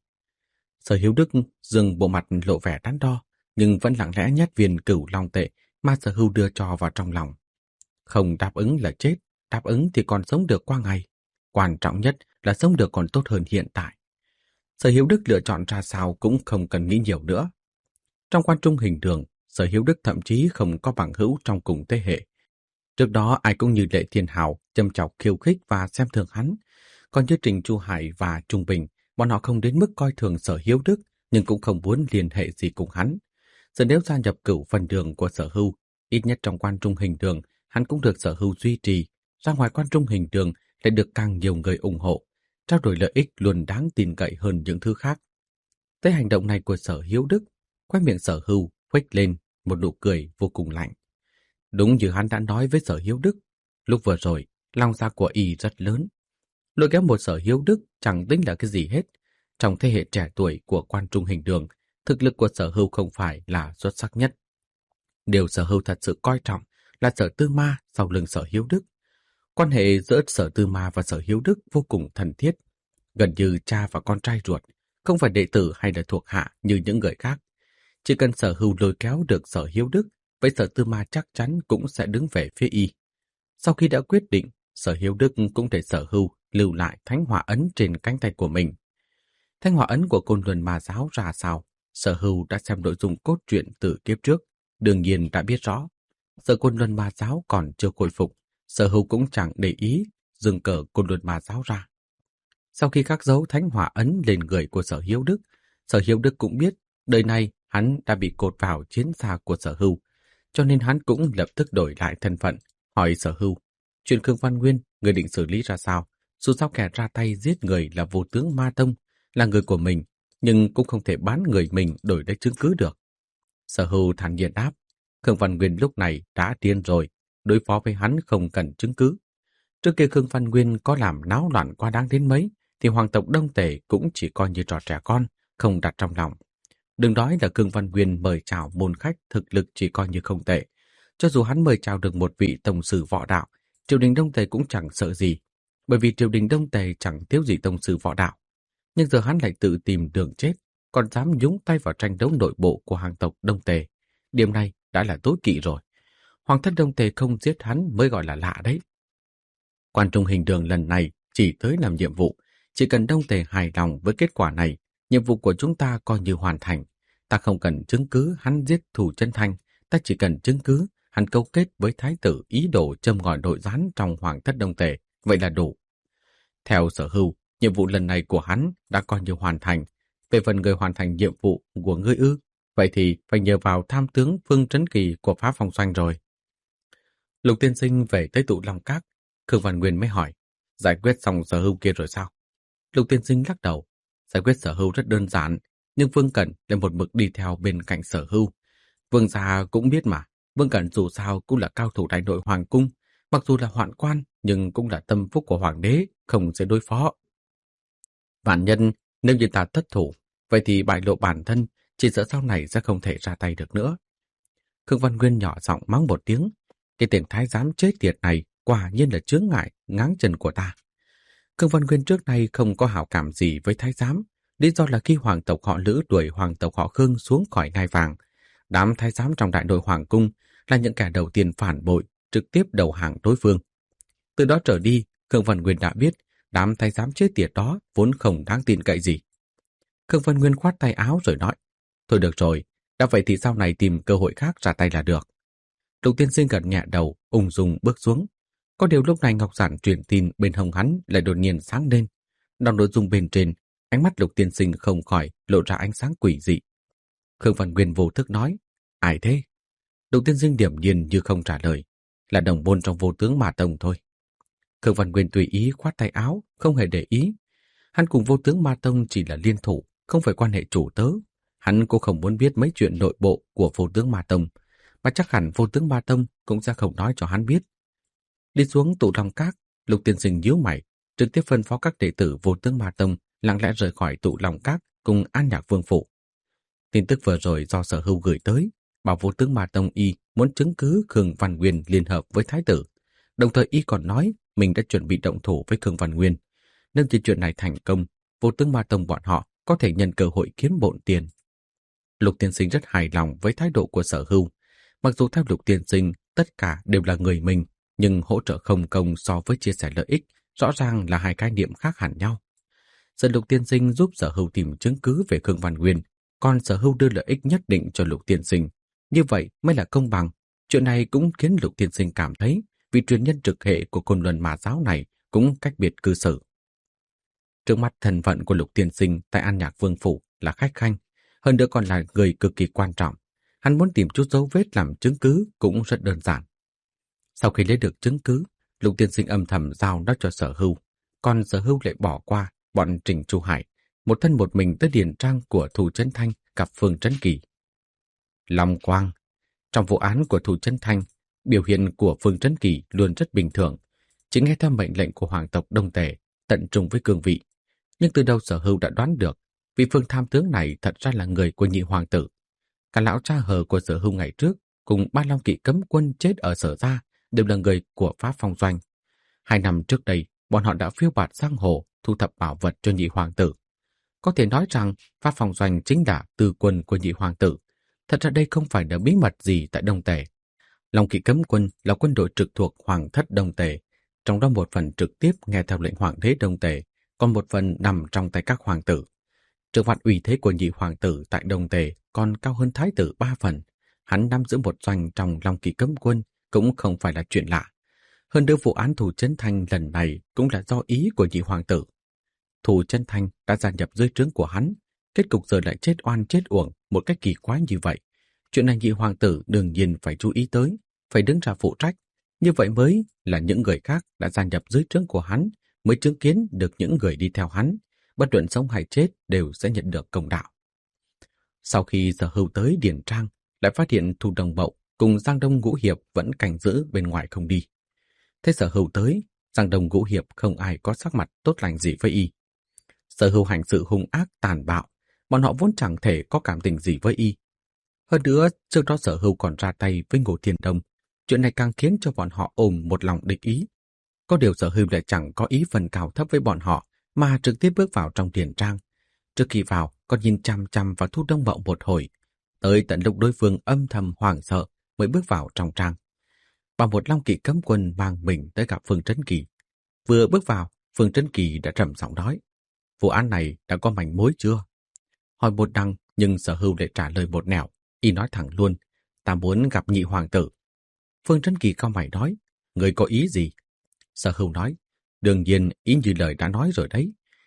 Sở Hiếu Đức dừng bộ mặt lộ vẻ đắn đo, nhưng vẫn lặng lẽ nhét viên Cửu Long tệ mà Sở Hưu đưa cho vào trong lòng. Không đáp ứng là chết, đáp ứng thì còn sống được qua ngày. Quan trọng nhất là sống được còn tốt hơn hiện tại. Sở Hiếu Đức lựa chọn ra sao cũng không cần nghĩ nhiều nữa. Trong Quan Trung Hình Đường, Sở Hiếu Đức thậm chí không có bằng hữu trong cùng thế hệ. Trước đó ai cũng như Lệ Thiên Hào châm chọc khiêu khích và xem thường hắn. Còn như Trình Chu Hải và Trung Bình, bọn họ không đến mức coi thường Sở Hiếu Đức, nhưng cũng không muốn liên hệ gì cùng hắn. Giờ nếu gia nhập Cửu Vân Đường của Sở Hưu, ít nhất trong Quan Trung Hình Đường, hắn cũng được Sở Hưu duy trì. Ra ngoài Quan Trung Hình Đường lại được càng nhiều người ủng hộ, trao đổi lợi ích luôn đáng tin cậy hơn những thứ khác. Tới hành động này của Sở Hiếu Đức, khóe miệng Sở Hưu khuếch lên một nụ cười vô cùng lạnh. Đúng như hắn đã nói với Sở Hiếu Đức, lúc vừa rồi, lòng dạ của y rất lớn. Lôi kéo một Sở Hiếu Đức chẳng tính là cái gì hết. Trong thế hệ trẻ tuổi của Quan Trung Hình Đường, thực lực của Sở Hưu không phải là xuất sắc nhất. Điều Sở Hưu thật sự coi trọng là Sở Tư Ma sau lưng Sở Hiếu Đức. Quan hệ giữa Sở Tư Ma và Sở Hiếu Đức vô cùng thân thiết, gần như cha và con trai ruột, không phải đệ tử hay là thuộc hạ như những người khác. Chỉ cần Sở Hưu lôi kéo được Sở Hiếu Đức, vậy Sở Tư Ma chắc chắn cũng sẽ đứng về phía y. Sau khi đã quyết định, Sở Hiếu Đức cũng để Sở Hưu lưu lại Thánh Hỏa Ấn trên cánh tay của mình. Thánh Hỏa Ấn của Côn Luân Ma giáo ra sao, Sở Hưu đã xem nội dung cốt truyện từ kiếp trước, đương nhiên đã biết rõ. Giờ Côn Luân Ma giáo còn chưa khôi phục, Sở Hưu cũng chẳng để ý dừng cờ Côn Luân Ma giáo ra. Sau khi khắc dấu Thánh Hỏa Ấn lên người của Sở Hiếu Đức cũng biết đời này hắn đã bị cột vào chiến xa của Sở Hưu, cho nên hắn cũng lập tức đổi lại thân phận, hỏi Sở Hưu, chuyện Khương Văn Nguyên người định xử lý ra sao? Dù sao kẻ ra tay giết người là Vô Tướng Ma Tông, là người của mình, nhưng cũng không thể bán người mình đổi lấy chứng cứ được. Sở Hưu thản nhiên đáp, Khương Văn Nguyên lúc này đã điên rồi, đối phó với hắn không cần chứng cứ. Trước kia Khương Văn Nguyên có làm náo loạn quá đáng đến mấy, thì hoàng tộc Đông Tề cũng chỉ coi như trò trẻ con, không đặt trong lòng. Đừng nói là Khương Văn Nguyên mời chào môn khách thực lực chỉ coi như không tệ. Cho dù hắn mời chào được một vị tổng sử võ đạo, triều đình Đông Tề cũng chẳng sợ gì, bởi vì triều đình Đông Tề chẳng thiếu gì tổng sử võ đạo. Nhưng giờ hắn lại tự tìm đường chết, còn dám nhúng tay vào tranh đấu nội bộ của hoàng tộc Đông Tề. Điểm này đã là tối kỵ rồi. Hoàng thất Đông Tề không giết hắn mới gọi là lạ đấy. Quan Trung Hình Đường lần này chỉ tới làm nhiệm vụ. Chỉ cần Đông Tề hài lòng với kết quả này, nhiệm vụ của chúng ta coi như hoàn thành. Ta không cần chứng cứ hắn giết Thủ Chân Thanh, ta chỉ cần chứng cứ hắn câu kết với thái tử ý đồ châm ngòi nội gián trong hoàng thất Đông Tề, vậy là đủ. Theo Sở Hưu, Nhiệm vụ lần này của hắn đã coi như hoàn thành. Về phần người hoàn thành nhiệm vụ của ngươi ư, vậy thì phải nhờ vào tham tướng Phương Trấn Kỳ của Phá Phong Doanh rồi. Lục tiên sinh về tới Tụ Long Các, Khương Văn Nguyên mới hỏi, giải quyết xong Sở Hưu kia rồi sao? Lục tiên sinh lắc đầu, giải quyết Sở Hưu rất đơn giản, nhưng Vương Cẩn lại một mực đi theo bên cạnh Sở Hưu. Vương gia cũng biết mà, Vương Cẩn dù sao cũng là cao thủ đại nội hoàng cung, mặc dù là hoạn quan nhưng cũng là tâm phúc của hoàng đế, không dễ đối phó. Vạn nhân, nếu như ta thất thủ, vậy thì bại lộ bản thân, chỉ sợ sau này sẽ không thể ra tay được nữa. Khương Văn Nguyên nhỏ giọng mắng một tiếng, cái tiền thái giám chết tiệt này quả nhiên là chướng ngại, ngáng chân của ta. Khương Văn Nguyên trước nay không có hảo cảm gì với thái giám, lý do là khi hoàng tộc họ Lữ đuổi hoàng tộc họ Khương xuống khỏi ngai vàng, đám thái giám trong đại nội hoàng cung là những kẻ đầu tiên phản bội, trực tiếp đầu hàng đối phương. Từ đó trở đi, Khương Văn Nguyên đã biết đám thái giám chết tiệt đó vốn không đáng tin cậy gì. Khương Văn Nguyên khoát tay áo rồi nói, thôi được rồi, đã vậy thì sau này tìm cơ hội khác ra tay là được. Lục tiên sinh gật nhẹ đầu, ung dung bước xuống. Có điều lúc này Ngọc Giản truyền tin bên hông hắn lại đột nhiên sáng lên. Đọc nội dung bên trên, ánh mắt Lục tiên sinh không khỏi lộ ra ánh sáng quỷ dị. Khương Văn Nguyên vô thức nói, ai thế? Lục tiên sinh điểm nhiên như không trả lời, là đồng môn trong Vô Tướng Ma Tông thôi. Khương Văn Nguyên tùy ý khoát tay áo, không hề để ý. Hắn cùng Vô Tướng Ma Tông chỉ là liên thủ, không phải quan hệ chủ tớ. Hắn cũng không muốn biết mấy chuyện nội bộ của Vô Tướng Ma Tông, mà chắc hẳn Vô Tướng Ma Tông cũng sẽ không nói cho hắn biết. Đi xuống Tụ Long Các, Lục tiên sinh nhíu mày, trực tiếp phân phó các đệ tử Vô Tướng Ma Tông lặng lẽ rời khỏi Tụ Long Các cùng An Nhạc Vương phủ. Tin tức vừa rồi do Sở Hưu gửi tới, bảo Vô Tướng Ma Tông y muốn chứng cứ Khương Văn Nguyên liên hợp với thái tử. Đồng thời y còn nói mình đã chuẩn bị động thủ với Khương Văn Nguyên. Nếu như chuyện này thành công, Vô Tướng Ma Tông bọn họ có thể nhân cơ hội kiếm bộn tiền. Lục tiên sinh rất hài lòng với thái độ của Sở Hưu. Mặc dù theo Lục tiên sinh tất cả đều là người mình, nhưng hỗ trợ không công so với chia sẻ lợi ích rõ ràng là hai khái niệm khác hẳn nhau. Giờ Lục tiên sinh giúp Sở Hưu tìm chứng cứ về Khương Văn Nguyên, còn Sở Hưu đưa lợi ích nhất định cho Lục tiên sinh. Như vậy mới là công bằng. Chuyện này cũng khiến Lục tiên sinh cảm thấy vị truyền nhân trực hệ của Côn Luân Ma giáo này cũng cách biệt cư xử. Trước mắt thân phận của Lục tiên sinh tại An Nhạc Vương phủ là khách khanh, hơn nữa còn là người cực kỳ quan trọng. Hắn muốn tìm chút dấu vết làm chứng cứ cũng rất đơn giản. Sau khi lấy được chứng cứ, Lục tiên sinh âm thầm giao nó cho Sở Hưu, còn Sở Hưu lại bỏ qua bọn Trình Chu Hải, một thân một mình tới điền trang của Thù Chấn Thanh gặp Phương Trấn Kỳ. Long Quang, trong vụ án của Thù Chấn Thanh, biểu hiện của Phương Trấn Kỳ luôn rất bình thường, chỉ nghe theo mệnh lệnh của hoàng tộc Đông Tề, tận trung với cương vị. Nhưng từ đâu Sở Hưu đã đoán được, vị Phương tham tướng này thật ra là người của nhị hoàng tử. Cả lão cha hờ của Sở Hưu ngày trước cùng ba long kỵ cấm quân chết ở Sở gia đều là người của Phá Phong Doanh. 2 năm trước đây, bọn họ đã phiêu bạt giang hồ, thu thập bảo vật cho nhị hoàng tử. Có thể nói rằng Phá Phong Doanh chính là tư quân của nhị hoàng tử. Thật ra đây không phải là bí mật gì tại Đông Tề. Long kỵ cấm quân là quân đội trực thuộc Hoàng thất Đông Tề, trong đó một phần trực tiếp nghe theo lệnh Hoàng đế Đông Tề, còn một phần nằm trong tay các hoàng tử. Trước mặt uy thế của nhị hoàng tử tại Đông Tề còn cao hơn thái tử 3 phần. Hắn nắm giữ một doanh trong Long kỵ cấm quân cũng không phải là chuyện lạ. Hơn nữa vụ án Thù Chấn Thanh lần này cũng là do ý của nhị hoàng tử. Thù Chấn Thanh đã gia nhập dưới trướng của hắn, kết cục giờ lại chết oan chết uổng một cách kỳ quái như vậy. Chuyện này nhị hoàng tử đương nhiên phải chú ý tới, phải đứng ra phụ trách. Như vậy mới là những người khác đã gia nhập dưới trướng của hắn mới chứng kiến được những người đi theo hắn, bất luận sống hay chết đều sẽ nhận được công đạo. Sau khi Sở Hưu tới điền trang, lại phát hiện Thu Đồng Bậu cùng Giang Đông Ngũ Hiệp vẫn canh giữ bên ngoài không đi. Thế Sở Hưu tới, Giang Đông Ngũ Hiệp không ai có sắc mặt tốt lành gì với y. Sở Hưu hành sự hung ác tàn bạo, bọn họ vốn chẳng thể có cảm tình gì với y. Hơn nữa, trước đó Sở Hưu còn ra tay với Ngô Thiên Đông, chuyện này càng khiến cho bọn họ ôm một lòng địch ý. Có điều Sở Hưu lại chẳng có ý phân cao thấp với bọn họ, mà trực tiếp bước vào trong điền trang. Trước khi vào, còn nhìn chằm chằm vào Thu Đông Bậu một hồi, tới tận lúc đối phương âm thầm hoảng sợ mới bước vào trong trang. Và một long kỵ cấm quân mang mình tới gặp Phương Trấn Kỳ. Vừa bước vào, Phương Trấn Kỳ đã trầm giọng nói, vụ án này đã có manh mối chưa? Hỏi một đằng, nhưng Sở Hưu lại trả lời một nẻo. Y nói thẳng luôn, ta muốn gặp nhị hoàng tử. Phương Trấn Kỳ cau mày nói, người có ý gì? Sở Hưu nói, đương nhiên ý như lời đã nói rồi đấy.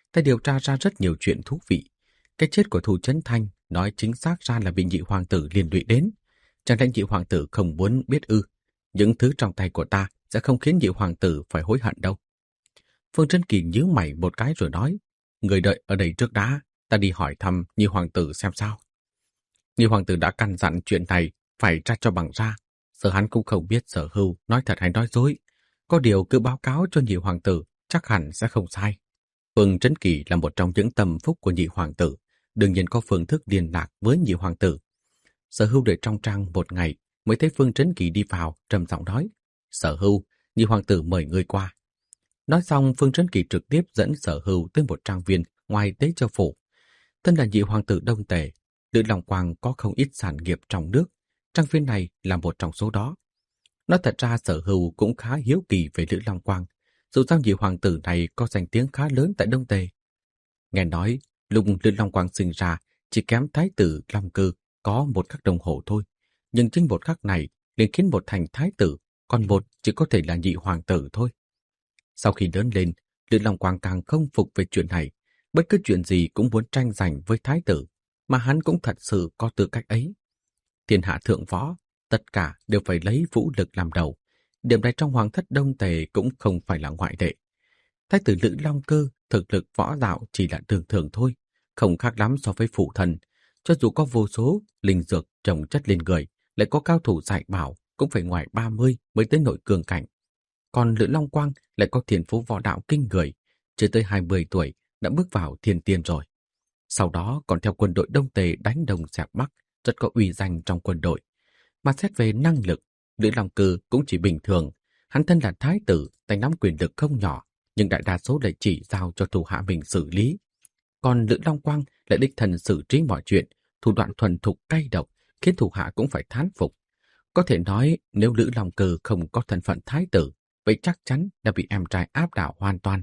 Ta điều tra ra rất nhiều chuyện thú vị. Cái chết của Thủ Chấn Thanh nói chính xác ra là bị nhị hoàng tử liên lụy đến. Chẳng lẽ nhị hoàng tử không muốn biết ư? Những thứ trong tay của ta sẽ không khiến nhị hoàng tử phải hối hận đâu. Phương Trấn Kỳ nhíu mày một cái rồi nói, người đợi ở đây trước đã, ta đi hỏi thăm nhị hoàng tử xem sao. Nhị hoàng tử đã căn dặn chuyện này phải ra cho bằng ra. Giờ hắn cũng không biết Sở Hưu nói thật hay nói dối. Có điều cứ báo cáo cho nhị hoàng tử, chắc hẳn sẽ không sai. Phương Trấn Kỳ là một trong những tâm phúc của nhị hoàng tử, đương nhiên có phương thức liên lạc với nhị hoàng tử. Sở Hưu đợi trong trang một ngày mới thấy Phương Trấn Kỳ đi vào, trầm giọng nói, Sở Hưu, nhị hoàng tử mời ngươi qua. Nói xong, Phương Trấn Kỳ trực tiếp dẫn Sở Hưu tới một trang viên ngoài Tế Châu phủ. Thân là nhị hoàng tử Đông Tề, Lữ Long Quang có không ít sản nghiệp trong nước, trang viên này là một trong số đó. Nói thật ra Sở Hưu cũng khá hiếu kỳ về Lữ Long Quang, dù sao nhị hoàng tử này có danh tiếng khá lớn tại Đông Tề. Nghe nói, lúc Lữ Long Quang sinh ra, chỉ kém thái tử Long Cư có một khắc đồng hồ thôi, nhưng chính một khắc này liền khiến một thành thái tử, còn một chỉ có thể là nhị hoàng tử thôi. Sau khi lớn lên, Lữ Long Quang càng không phục về chuyện này, bất cứ chuyện gì cũng muốn tranh giành với thái tử, mà hắn cũng thật sự có tư cách ấy. Thiên hạ thượng võ, tất cả đều phải lấy vũ lực làm đầu. Điểm này trong hoàng thất Đông Tề cũng không phải là ngoại lệ. Thái tử Lữ Long Cơ thực lực võ đạo chỉ là thường thường thôi, không khác lắm so với phụ thần. Cho dù có vô số linh dược trồng chất lên người, lại có cao thủ dạy bảo cũng phải ngoài 30 mới tới nội cường cảnh. Còn Lữ Long Quang lại có thiên phú võ đạo kinh người, chưa tới 20 tuổi đã bước vào thiên tiên rồi. Sau đó còn theo quân đội Đông Tề đánh Đông dẹp Bắc, rất có uy danh trong quân đội. Mà xét về năng lực, Lữ Long Cơ cũng chỉ bình thường. Hắn thân là thái tử, tay nắm quyền lực không nhỏ, nhưng đại đa số lại chỉ giao cho thủ hạ mình xử lý. Còn Lữ Long Quang lại đích thân xử trí mọi chuyện, thủ đoạn thuần thục cay độc, khiến thủ hạ cũng phải thán phục. Có thể nói nếu Lữ Long Cơ không có thân phận thái tử, vậy chắc chắn đã bị em trai áp đảo hoàn toàn.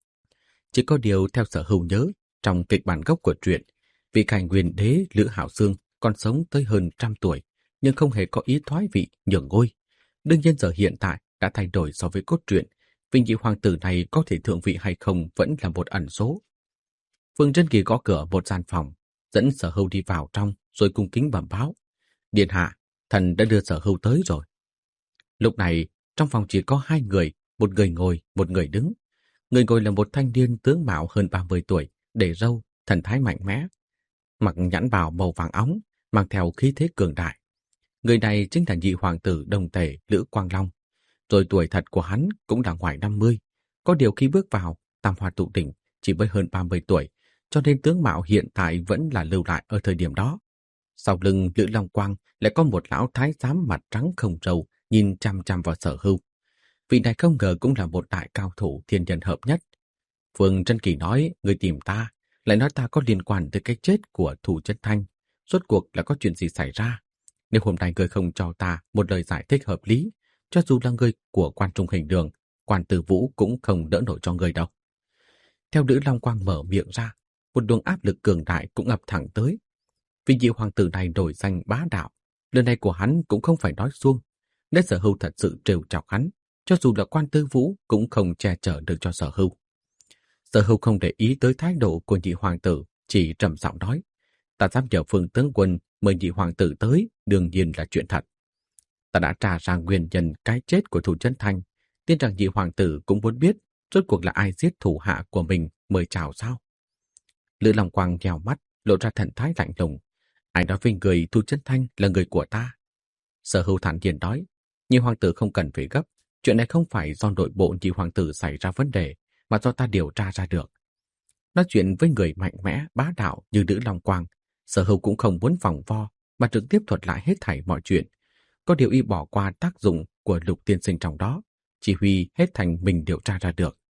Chỉ có điều theo Sở Hưu nhớ, trong kịch bản gốc của truyện, vị Khải Nguyên đế Lữ Hạo Xương còn sống tới hơn 100 tuổi, nhưng không hề có ý thoái vị nhường ngôi. Đương nhiên giờ hiện tại đã thay đổi so với cốt truyện, vị nhị hoàng tử này có thể thượng vị hay không vẫn là một ẩn số. Phương Trấn Kỳ gõ cửa một gian phòng, dẫn Sở Hưu đi vào trong rồi cung kính bẩm báo. Điện hạ, thần đã đưa Sở Hưu tới rồi. Lúc này, trong phòng chỉ có hai người, một người ngồi, một người đứng. Người ngồi là một thanh niên tướng mạo hơn 30 tuổi, để râu, thần thái mạnh mẽ, mặc nhãn bào màu vàng óng, mang theo khí thế cường đại. Người này chính là nhị hoàng tử Đông Tề Lữ Quang Long. Rồi tuổi thật của hắn cũng đã ngoài 50. Có điều khi bước vào Tam Hoa Tụ Đỉnh chỉ mới hơn 30 tuổi, cho nên tướng mạo hiện tại vẫn là lưu lại ở thời điểm đó. Sau lưng Lữ Long Quang lại có một lão thái giám mặt trắng không râu nhìn chăm chăm vào Sở Hưu. Vị này không ngờ cũng là một đại cao thủ thiên nhân hợp nhất. Phương Trân Kỳ nói, người tìm ta, lại nói ta có liên quan tới cái chết của Thủ Chấn Thanh. Rốt cuộc là có chuyện gì xảy ra? Nếu hôm nay người không cho ta một lời giải thích hợp lý, cho dù là người của Quan Trung Hình Đường, Quan Tử Vũ cũng không đỡ nổi cho người đâu. Theo Lữ Long Quang mở miệng ra, một luồng áp lực cường đại cũng ập thẳng tới. Vì nhị hoàng tử này nổi danh bá đạo, lần này của hắn cũng không phải nói suông. Nếu Sở Hưu thật sự trêu chọc hắn, cho dù là Quan Tư Vũ cũng không che chở được cho Sở Hưu. Sở Hưu không để ý tới thái độ của nhị hoàng tử, chỉ trầm giọng nói: ta dám nhờ Phương tướng quân mời nhị hoàng tử tới, đương nhiên là chuyện thật. Ta đã tra ra nguyên nhân cái chết của Thủ Chấn Thanh, tin rằng nhị hoàng tử cũng muốn biết rốt cuộc là ai giết thủ hạ của mình mời chào sao. Lữ Long Quang nhèo mắt, lộ ra thần thái lạnh lùng. Ai nói với người Thủ Chấn Thanh là người của ta? Sở Hưu thản nhiên nói: nhị hoàng tử không cần phải gấp, chuyện này không phải do nội bộ nhị hoàng tử xảy ra vấn đề, mà do ta điều tra ra được. Nói chuyện với người mạnh mẽ, bá đạo như Lữ Long Quang, Sở Hưu cũng không muốn vòng vo, mà trực tiếp thuật lại hết thảy mọi chuyện. Có điều y bỏ qua tác dụng của Lục tiên sinh trong đó, chỉ huy hết thành mình điều tra ra được.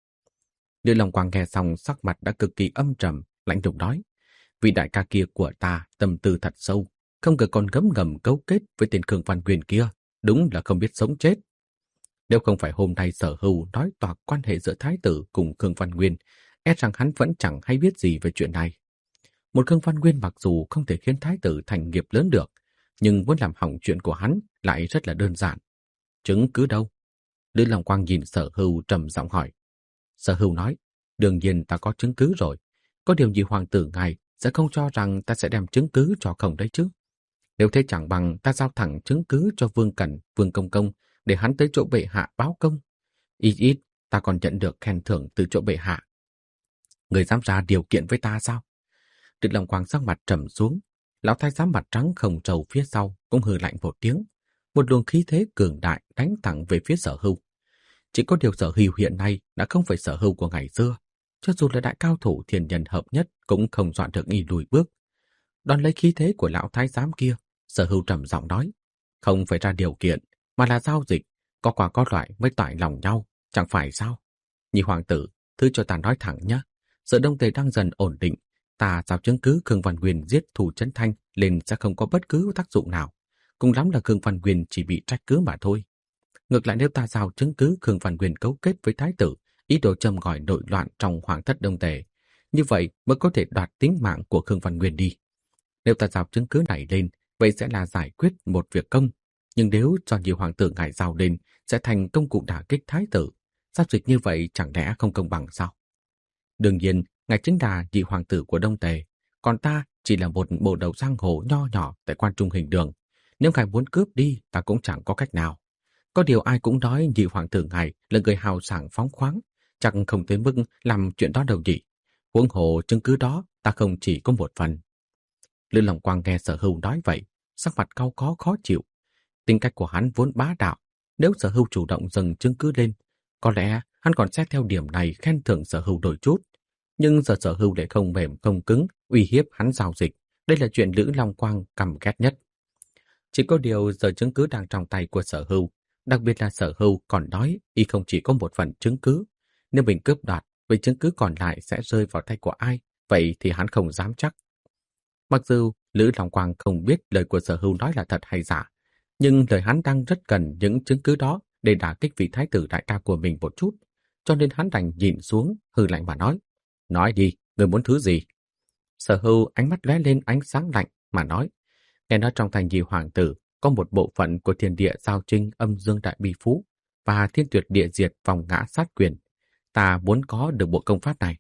Lữ Long Quang nghe xong sắc mặt đã cực kỳ âm trầm, lạnh lùng nói: vị đại ca kia của ta tâm tư thật sâu, không ngờ còn ngấm ngầm cấu kết với tên Khương Văn Nguyên kia, đúng là không biết sống chết. Nếu không phải hôm nay Sở Hưu nói toạc quan hệ giữa thái tử cùng Khương Văn Nguyên, e rằng hắn vẫn chẳng hay biết gì về chuyện này. Một Khương Văn Nguyên mặc dù không thể khiến thái tử thành nghiệp lớn được, nhưng muốn làm hỏng chuyện của hắn lại rất là đơn giản. Chứng cứ đâu? Lữ Long Quang nhìn Sở Hưu trầm giọng hỏi. Sở Hưu nói: Đương nhiên ta có chứng cứ rồi. Có điều nhị hoàng tử ngài sẽ không cho rằng ta sẽ đem chứng cứ cho không đấy chứ. Nếu thế chẳng bằng ta giao thẳng chứng cứ cho Vương Cẩn, Vương Công Công để hắn tới chỗ bệ hạ báo công. Ít ít, ta còn nhận được khen thưởng từ chỗ bệ hạ. Người dám ra điều kiện với ta sao? Trịnh Long Quang sắc mặt trầm xuống. Lão thái giám mặt trắng không trầu phía sau cũng hừ lạnh một tiếng. Một luồng khí thế cường đại đánh thẳng về phía Sở Hưu. Chỉ có điều Sở Hưu hiện nay đã không phải Sở Hưu của ngày xưa. Cho dù là đại cao thủ thiên nhân hợp nhất cũng không dọa được y lùi bước. Đón lấy khí thế của lão thái giám kia, Sở Hưu trầm giọng nói, không phải ra điều kiện, mà là giao dịch, có quả có loại mới tỏi lòng nhau, chẳng phải sao? Nhị hoàng tử, thứ cho ta nói thẳng nhé, sự Đông Tề đang dần ổn định, ta giao chứng cứ Khương Văn Nguyên giết Thủ Trấn Thanh lên sẽ không có bất cứ tác dụng nào. Cùng lắm là Khương Văn Nguyên chỉ bị trách cứ mà thôi. Ngược lại nếu ta giao chứng cứ Khương Văn Nguyên cấu kết với thái tử, ý đồ châm ngòi nội loạn trong hoàng thất Đông Tề, như vậy mới có thể đoạt tính mạng của Khương Văn Nguyên đi. Nếu ta giao chứng cứ này lên, vậy sẽ là giải quyết một việc công. Nhưng nếu cho nhiều hoàng tử ngài giao lên, sẽ thành công cụ đả kích thái tử. Giao dịch như vậy chẳng lẽ không công bằng sao? Đương nhiên, ngài chính là nhị hoàng tử của Đông Tề, còn ta chỉ là một bộ đầu giang hồ nho nhỏ tại quan trung hình đường. Nếu ngài muốn cướp đi, ta cũng chẳng có cách nào. Có điều ai cũng nói nhị hoàng tử ngài là người hào sảng phóng khoáng, chắc không tới mức làm chuyện đó đâu nhỉ. Huống hồ chứng cứ đó ta không chỉ có một phần. Lữ Long Quang nghe Sở Hưu nói vậy, sắc mặt cau có khó chịu. Tính cách của hắn vốn bá đạo, nếu Sở Hưu chủ động dâng chứng cứ lên, có lẽ hắn còn xét theo điểm này khen thưởng Sở Hưu đôi chút. Nhưng giờ Sở Hưu lại không mềm không cứng, uy hiếp hắn giao dịch. Đây là chuyện Lữ Long Quang căm ghét nhất. Chỉ có điều giờ chứng cứ đang trong tay của Sở Hưu, đặc biệt là Sở Hưu còn nói y không chỉ có một phần chứng cứ. Nếu mình cướp đoạt, vậy chứng cứ còn lại sẽ rơi vào tay của ai, vậy thì hắn không dám chắc. Mặc dù Lữ Long Quang không biết lời của Sở Hưu nói là thật hay giả, nhưng lời hắn đang rất cần những chứng cứ đó để đả kích vị thái tử đại ca của mình một chút, cho nên hắn đành nhìn xuống, hừ lạnh mà nói. Nói đi, người muốn thứ gì? Sở Hưu ánh mắt lóe lên ánh sáng lạnh mà nói. Nghe nói trong thành nhị hoàng tử có một bộ phận của thiên địa giao trinh âm dương đại bi phú và thiên tuyệt địa diệt vòng ngã sát quyền. Ta muốn có được bộ công pháp này.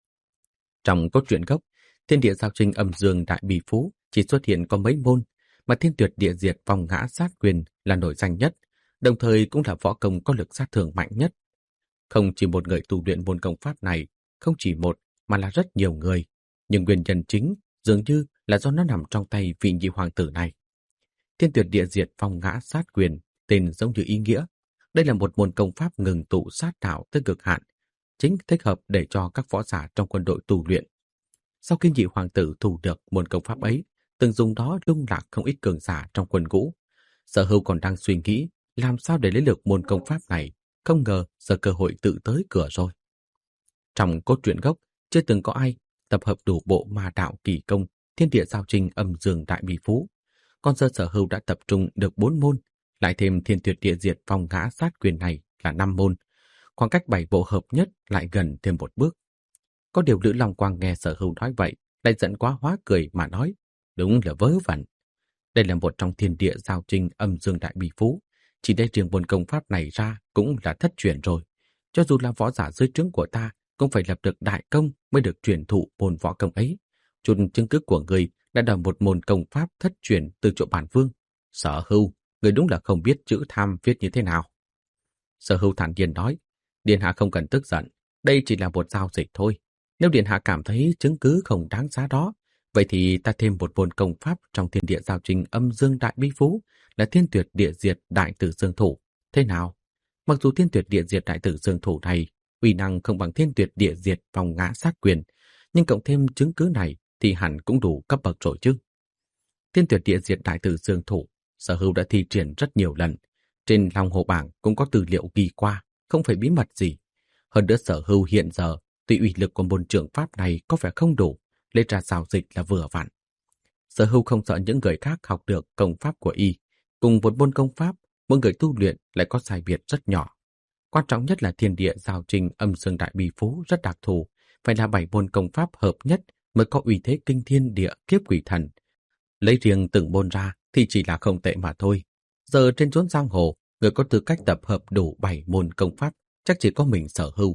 Trong cốt truyện gốc, thiên địa giao trinh âm dương đại bi phú chỉ xuất hiện có mấy môn, mà thiên tuyệt địa diệt vòng ngã sát quyền là nổi danh nhất, đồng thời cũng là võ công có lực sát thương mạnh nhất. Không chỉ một người tu luyện môn công pháp này, không chỉ một mà là rất nhiều người, nhưng nguyên nhân chính dường như là do nó nằm trong tay vị nhị hoàng tử này. Thiên tuyệt địa diệt vòng ngã sát quyền, tên giống như ý nghĩa. Đây là một môn công pháp ngừng tụ sát đạo tới cực hạn, chính thích hợp để cho các võ giả trong quân đội tu luyện. Sau khi nhị hoàng tử thu được môn công pháp ấy, từng dùng đó lung lạc không ít cường giả trong quân ngũ. Sở Hưu còn đang suy nghĩ làm sao để lấy được môn công pháp này, không ngờ giờ cơ hội tự tới cửa rồi. Trong cốt truyện gốc, chưa từng có ai tập hợp đủ bộ ma đạo kỳ công, thiên địa giao trinh âm dương đại bi phú. Còn giờ Sở Hưu đã tập trung được 4 môn, lại thêm thiên tuyệt địa diệt vòng ngã sát quyền này là 5 môn. Khoảng cách 7 bộ hợp nhất lại gần thêm một bước. Có điều Lữ Long Quang nghe Sở Hưu nói vậy, lại giận quá hóa cười mà nói, đúng là vớ vẩn. Đây là một trong thiên địa giao trinh âm dương đại bi phú, chỉ để riêng môn công pháp này ra cũng là thất truyền rồi. Cho dù là võ giả dưới trướng của ta, cũng phải lập được đại công mới được truyền thụ môn võ công ấy. Chút chứng cứ của người đã đòi một môn công pháp thất truyền từ chỗ bản vương. Sở Hưu, người đúng là không biết chữ tham viết như thế nào. Sở Hưu thản nhiên nói, Điện hạ không cần tức giận, đây chỉ là một giao dịch thôi. Nếu Điện hạ cảm thấy chứng cứ không đáng giá đó, vậy thì ta thêm một môn công pháp trong thiên địa giao trinh âm dương đại bi phú là thiên tuyệt địa diệt đại tử dương thủ. Thế nào? Mặc dù thiên tuyệt địa diệt đại tử dương thủ này uy năng không bằng thiên tuyệt địa diệt vòng ngã sát quyền, nhưng cộng thêm chứng cứ này thì hẳn cũng đủ cấp bậc rồi chứ. Thiên tuyệt địa diệt đại tử dương thủ, Sở Hưu đã thi triển rất nhiều lần. Trên Long Hồ Bảng cũng có tư liệu ghi qua, không phải bí mật gì. Hơn nữa Sở Hưu hiện giờ, tuy uy lực của môn trưởng pháp này có vẻ không đủ, lấy ra giao dịch là vừa vặn. Sở Hưu không sợ những người khác học được công pháp của y. Cùng một môn công pháp, mỗi người tu luyện lại có sai biệt rất nhỏ. Quan trọng nhất là thiên địa giao trinh âm dương đại bi phú rất đặc thù, phải là 7 môn công pháp hợp nhất mới có uy thế kinh thiên địa kiếp quỷ thần. Lấy riêng từng môn ra thì chỉ là không tệ mà thôi. Giờ trên chốn giang hồ, người có tư cách tập hợp đủ 7 môn công pháp chắc chỉ có mình Sở Hưu.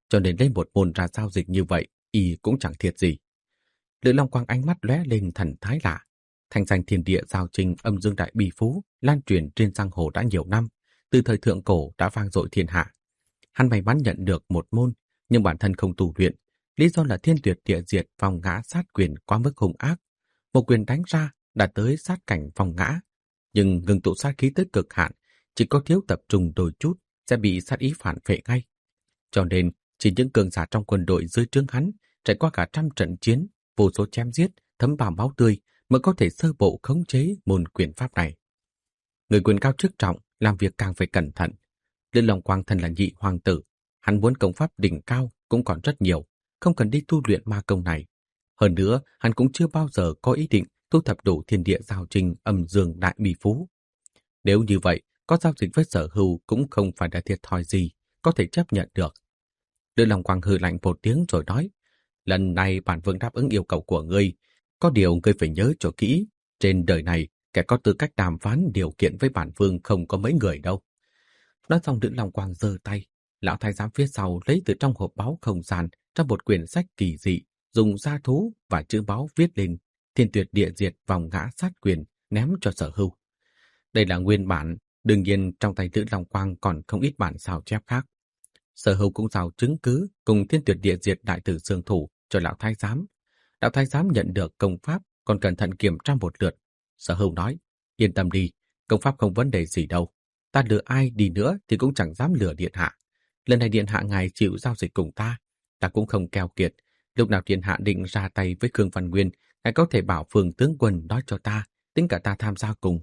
cho nên lấy một môn ra giao dịch như vậy, y cũng chẳng thiệt gì. Lữ Long Quang ánh mắt lóe lên thần thái lạ. Thanh danh thiên địa giao trình âm dương đại bi phú lan truyền trên giang hồ đã nhiều năm, từ thời thượng cổ đã vang dội thiên hạ. Hắn may mắn nhận được một môn, nhưng bản thân không tu luyện, lý do là thiên tuyệt địa diệt vòng ngã sát quyền quá mức hung ác. Một quyền đánh ra đã tới sát cảnh vòng ngã, nhưng ngừng tụ sát khí tới cực hạn, chỉ có thiếu tập trung đôi chút sẽ bị sát ý phản phệ ngay. Cho nên, chỉ những cường giả trong quân đội dưới trướng hắn trải qua cả trăm trận chiến, vô số chém giết, thấm vào máu tươi mới có thể sơ bộ khống chế môn quyền pháp này. Người quyền cao chức trọng, làm việc càng phải cẩn thận. Lữ Long Quang thân là nhị hoàng tử, hắn muốn công pháp đỉnh cao cũng còn rất nhiều, không cần đi tu luyện ma công này. Hơn nữa, hắn cũng chưa bao giờ có ý định thu thập đủ thiên địa giao trình âm dương đại bi phú. Nếu như vậy, có giao dịch với Sở Hưu cũng không phải là thiệt thòi gì, có thể chấp nhận được. Lữ Long Quang hừ lạnh một tiếng rồi nói, lần này bản vương đáp ứng yêu cầu của ngươi, có điều ngươi phải nhớ cho kỹ, trên đời này kẻ có tư cách đàm phán điều kiện với bản vương không có mấy người đâu. Nói xong Lữ Long Quang giơ tay, lão thái giám phía sau lấy từ trong hộp báu không gian ra một quyển sách kỳ dị, dùng da thú và chữ báu viết lên thiên tuyệt địa diệt vòng ngã sát quyền, ném cho Sở Hưu. Đây là nguyên bản, đương nhiên trong tay Lữ Long Quang còn không ít bản sao chép khác. Sở Hưu cũng giao chứng cứ cùng thiên tuyệt địa diệt đại tử xương thủ cho lão thái giám. Lão thái giám nhận được công pháp còn cẩn thận kiểm tra một lượt. Sở Hưu nói, yên tâm đi, công pháp không vấn đề gì đâu. Ta lừa ai đi nữa thì cũng chẳng dám lừa điện hạ. Lần này điện hạ ngài chịu giao dịch cùng ta cũng không keo kiệt. Lúc nào điện hạ định ra tay với Khương Văn Nguyên, ngài có thể bảo Phường tướng quân nói cho ta, tính cả ta tham gia cùng.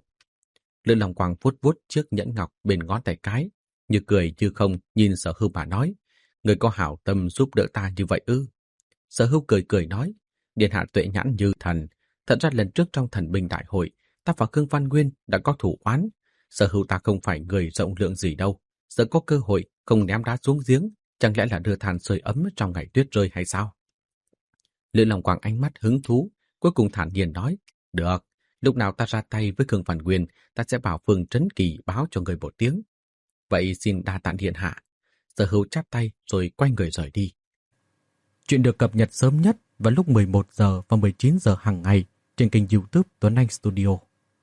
Lữ Long Quang vuốt vuốt chiếc nhẫn ngọc bên ngón tay cái, như cười như không nhìn Sở Hưu mà nói, người có hảo tâm giúp đỡ ta như vậy ư? Sở Hưu cười cười nói, điện hạ tuệ nhãn như thần. Thật ra lần trước trong thần binh đại hội, ta và Khương Văn Nguyên đã có thủ oán. Sở Hưu ta không phải người rộng lượng gì đâu, giờ có cơ hội không ném đá xuống giếng, chẳng lẽ là đưa than sưởi ấm trong ngày tuyết rơi hay sao? Lữ Long Quang ánh mắt hứng thú, cuối cùng thản nhiên nói, được, lúc nào ta ra tay với Khương Văn Nguyên, ta sẽ bảo Phương Trấn Kỳ báo cho người một tiếng. Vậy xin đa tạ điện hạ. Sở Hưu chắp tay rồi quay người rời đi. Chuyện được cập nhật sớm nhất vào lúc 11 giờ và 19 giờ hàng ngày trên kênh YouTube Tuấn Anh Studio.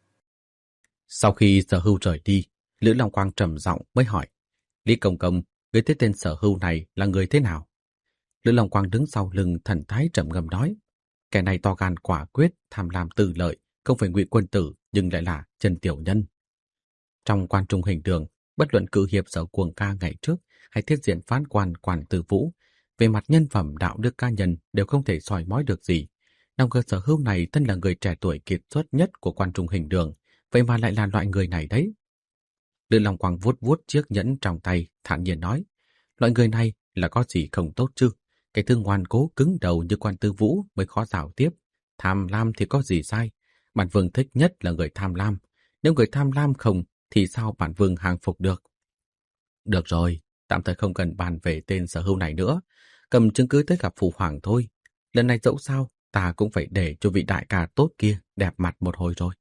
Sau khi Sở Hưu rời đi, Lữ Long Quang trầm giọng mới hỏi, Lý Công Công, người thấy tên Sở Hưu này là người thế nào? Lữ Long Quang đứng sau lưng thần thái trầm ngâm nói, kẻ này to gan quả quyết, tham lam tư lợi, không phải ngụy quân tử nhưng lại là chân tiểu nhân. Trong quan trung hình đường, bất luận cử hiệp Sở Cuồng Ca ngày trước hay thiết diện phán quan Quản Tử Vũ, về mặt nhân phẩm đạo đức cá nhân đều không thể soi mói được gì. Nào ngờ Sở Hưu này thân là người trẻ tuổi kiệt xuất nhất của quan trung hình đường, vậy mà lại là loại người này đấy. Lữ Long Quang vuốt vuốt chiếc nhẫn trong tay, thản nhiên nói, loại người này là có gì không tốt chứ? Cái thương ngoan cố cứng đầu như Quan Tư Vũ mới khó giao tiếp. Tham lam thì có gì sai? Bản vương thích nhất là người tham lam. Nếu người tham lam không, thì sao bản vương hàng phục được? Được rồi, tạm thời không cần bàn về tên Sở Hưu này nữa. Cầm chứng cứ tới gặp phụ hoàng thôi. Lần này dẫu sao, ta cũng phải để cho vị đại ca tốt kia đẹp mặt một hồi rồi.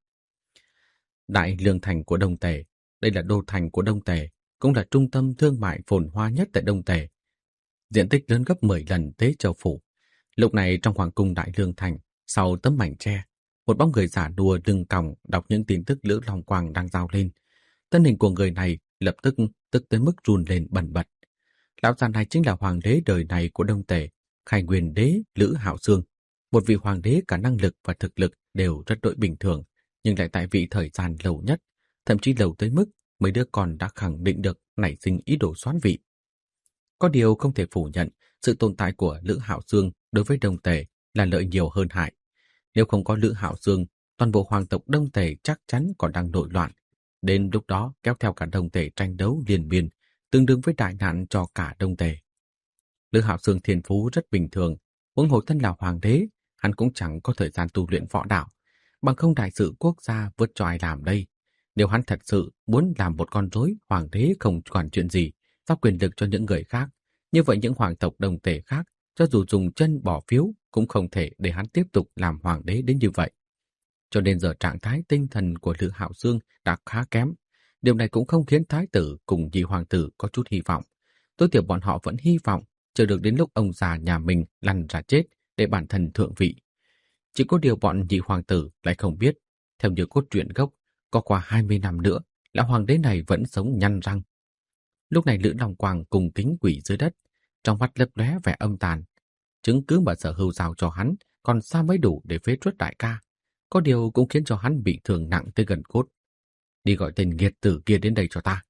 Đại Lương Thành của Đông Tề. Đây là đô thành của Đông Tề, cũng là trung tâm thương mại phồn hoa nhất tại Đông Tề. Diện tích lớn gấp 10 lần Tế Châu Phủ. Lúc này trong hoàng cung Đại Lương Thành, sau tấm mảnh tre, một bóng người giả đùa lưng còng đọc những tin tức Lữ Long Quang đang giao lên. Thân hình của người này lập tức tức tới mức run lên bần bật. Lão già này chính là hoàng đế đời này của Đông Tề, Khai Nguyên đế Lữ Hạo Xương, một vị hoàng đế cả năng lực và thực lực đều rất đội bình thường, nhưng lại tại vị thời gian lâu nhất, thậm chí lâu tới mức mấy đứa con đã khẳng định được nảy sinh ý đồ soán vị. Có điều không thể phủ nhận, sự tồn tại của Lữ Hạo Xương đối với Đông Tề là lợi nhiều hơn hại. Nếu không có Lữ Hạo Xương, toàn bộ hoàng tộc Đông Tề chắc chắn còn đang nội loạn. Đến lúc đó kéo theo cả Đông Tề tranh đấu liên miên, tương đương với đại nạn cho cả Đông Tề. Lữ Hạo Xương thiên phú rất bình thường, huống hồ thân là hoàng đế, hắn cũng chẳng có thời gian tu luyện võ đạo, bằng không đại sự quốc gia vượt cho ai làm đây. Nếu hắn thật sự muốn làm một con rối hoàng đế không quản chuyện gì, giao quyền lực cho những người khác, như vậy những hoàng tộc Đông Tề khác, cho dù dùng chân bỏ phiếu, cũng không thể để hắn tiếp tục làm hoàng đế đến như vậy. Cho nên giờ trạng thái tinh thần của Lữ Hạo Xương đã khá kém. Điều này cũng không khiến thái tử cùng nhị hoàng tử có chút hy vọng. Tối thiểu bọn họ vẫn hy vọng chờ được đến lúc ông già nhà mình lăn ra chết để bản thân thượng vị. Chỉ có điều bọn nhị hoàng tử lại không biết, theo như cốt truyện gốc, có qua 20 năm nữa, lão hoàng đế này vẫn sống nhăn răng. Lúc này Lữ Long Quang cùng kính quỷ dưới đất, trong mắt lấp lóe vẻ âm tàn. Chứng cứ mà Sở Hưu giao cho hắn còn xa mới đủ để phế truất đại ca. Có điều cũng khiến cho hắn bị thương nặng tới gần cốt. Đi gọi tên nghiệt tử kia đến đây cho ta.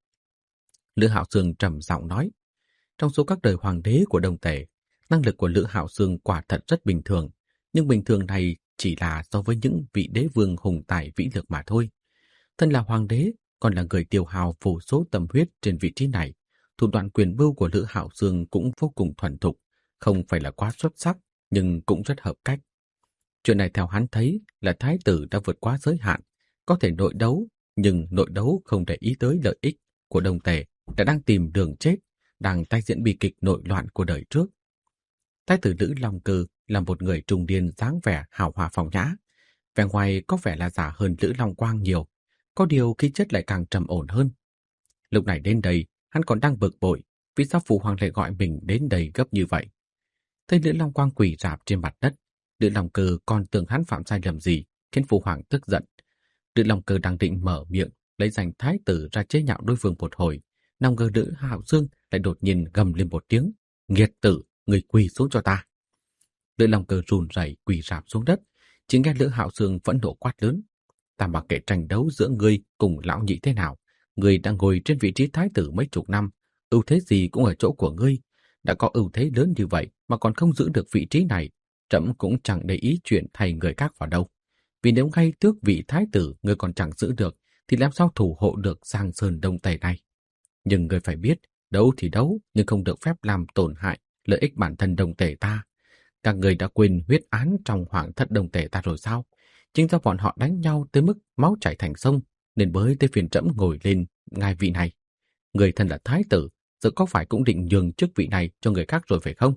Lữ Hạo Sương trầm giọng nói. Trong số các đời hoàng đế của Đông Tề, năng lực của Lữ Hạo Sương quả thật rất bình thường, nhưng bình thường này chỉ là so với những vị đế vương hùng tài vĩ lực mà thôi. Thân là hoàng đế, còn là người tiêu hao vô số tâm huyết trên vị trí này, thủ đoạn quyền mưu của Lữ Hạo Sương cũng vô cùng thuần thục, không phải là quá xuất sắc, nhưng cũng rất hợp cách. Chuyện này theo hắn thấy là thái tử đã vượt quá giới hạn, có thể nội đấu, nhưng nội đấu không để ý tới lợi ích của Đông Tề, đã đang tìm đường chết, đang tái diễn bi kịch nội loạn của đời trước. Thái tử Lữ Long Cơ là một người trung niên dáng vẻ hào hoa phong nhã, vẻ ngoài có vẻ là giả hơn Lữ Long Quang nhiều, có điều khí chất lại càng trầm ổn hơn. Lúc này đến đây, hắn còn đang bực bội, vì sao phụ hoàng lại gọi mình đến đây gấp như vậy? Thấy Lữ Long Quang quỳ rạp trên mặt đất, Lữ Long Cơ còn tưởng hắn phạm sai lầm gì, khiến phụ hoàng tức giận. Lữ Long Cơ đang định mở miệng, lấy danh thái tử ra chế nhạo đối phương một hồi, nào ngờ Lữ Hạo Sương lại đột nhiên gầm lên một tiếng, nghiệt tử, người quỳ xuống cho ta. Lữ Long Cơ run rẩy quỳ rạp xuống đất, chỉ nghe Lữ Hạo Sương phẫn nộ quát lớn: ta mặc kệ tranh đấu giữa ngươi cùng lão nhị thế nào, ngươi đang ngồi trên vị trí thái tử mấy chục năm, ưu thế gì cũng ở chỗ của ngươi. Đã có ưu thế lớn như vậy mà còn không giữ được vị trí này, trẫm cũng chẳng để ý chuyện thay người khác vào đâu. Vì nếu ngay tước vị thái tử ngươi còn chẳng giữ được, thì làm sao thủ hộ được Giang Sơn Đông Tây này? Nhưng ngươi phải biết, đấu thì đấu, nhưng không được phép làm tổn hại lợi ích bản thân Đông Tề ta. Các người đã quên huyết án trong hoàng thất Đông Tề ta rồi sao? Chính do bọn họ đánh nhau tới mức máu chảy thành sông, nên mới tới phiền trẫm ngồi lên ngai vị này. Người thân là thái tử, giờ có phải cũng định nhường chức vị này cho người khác rồi phải không?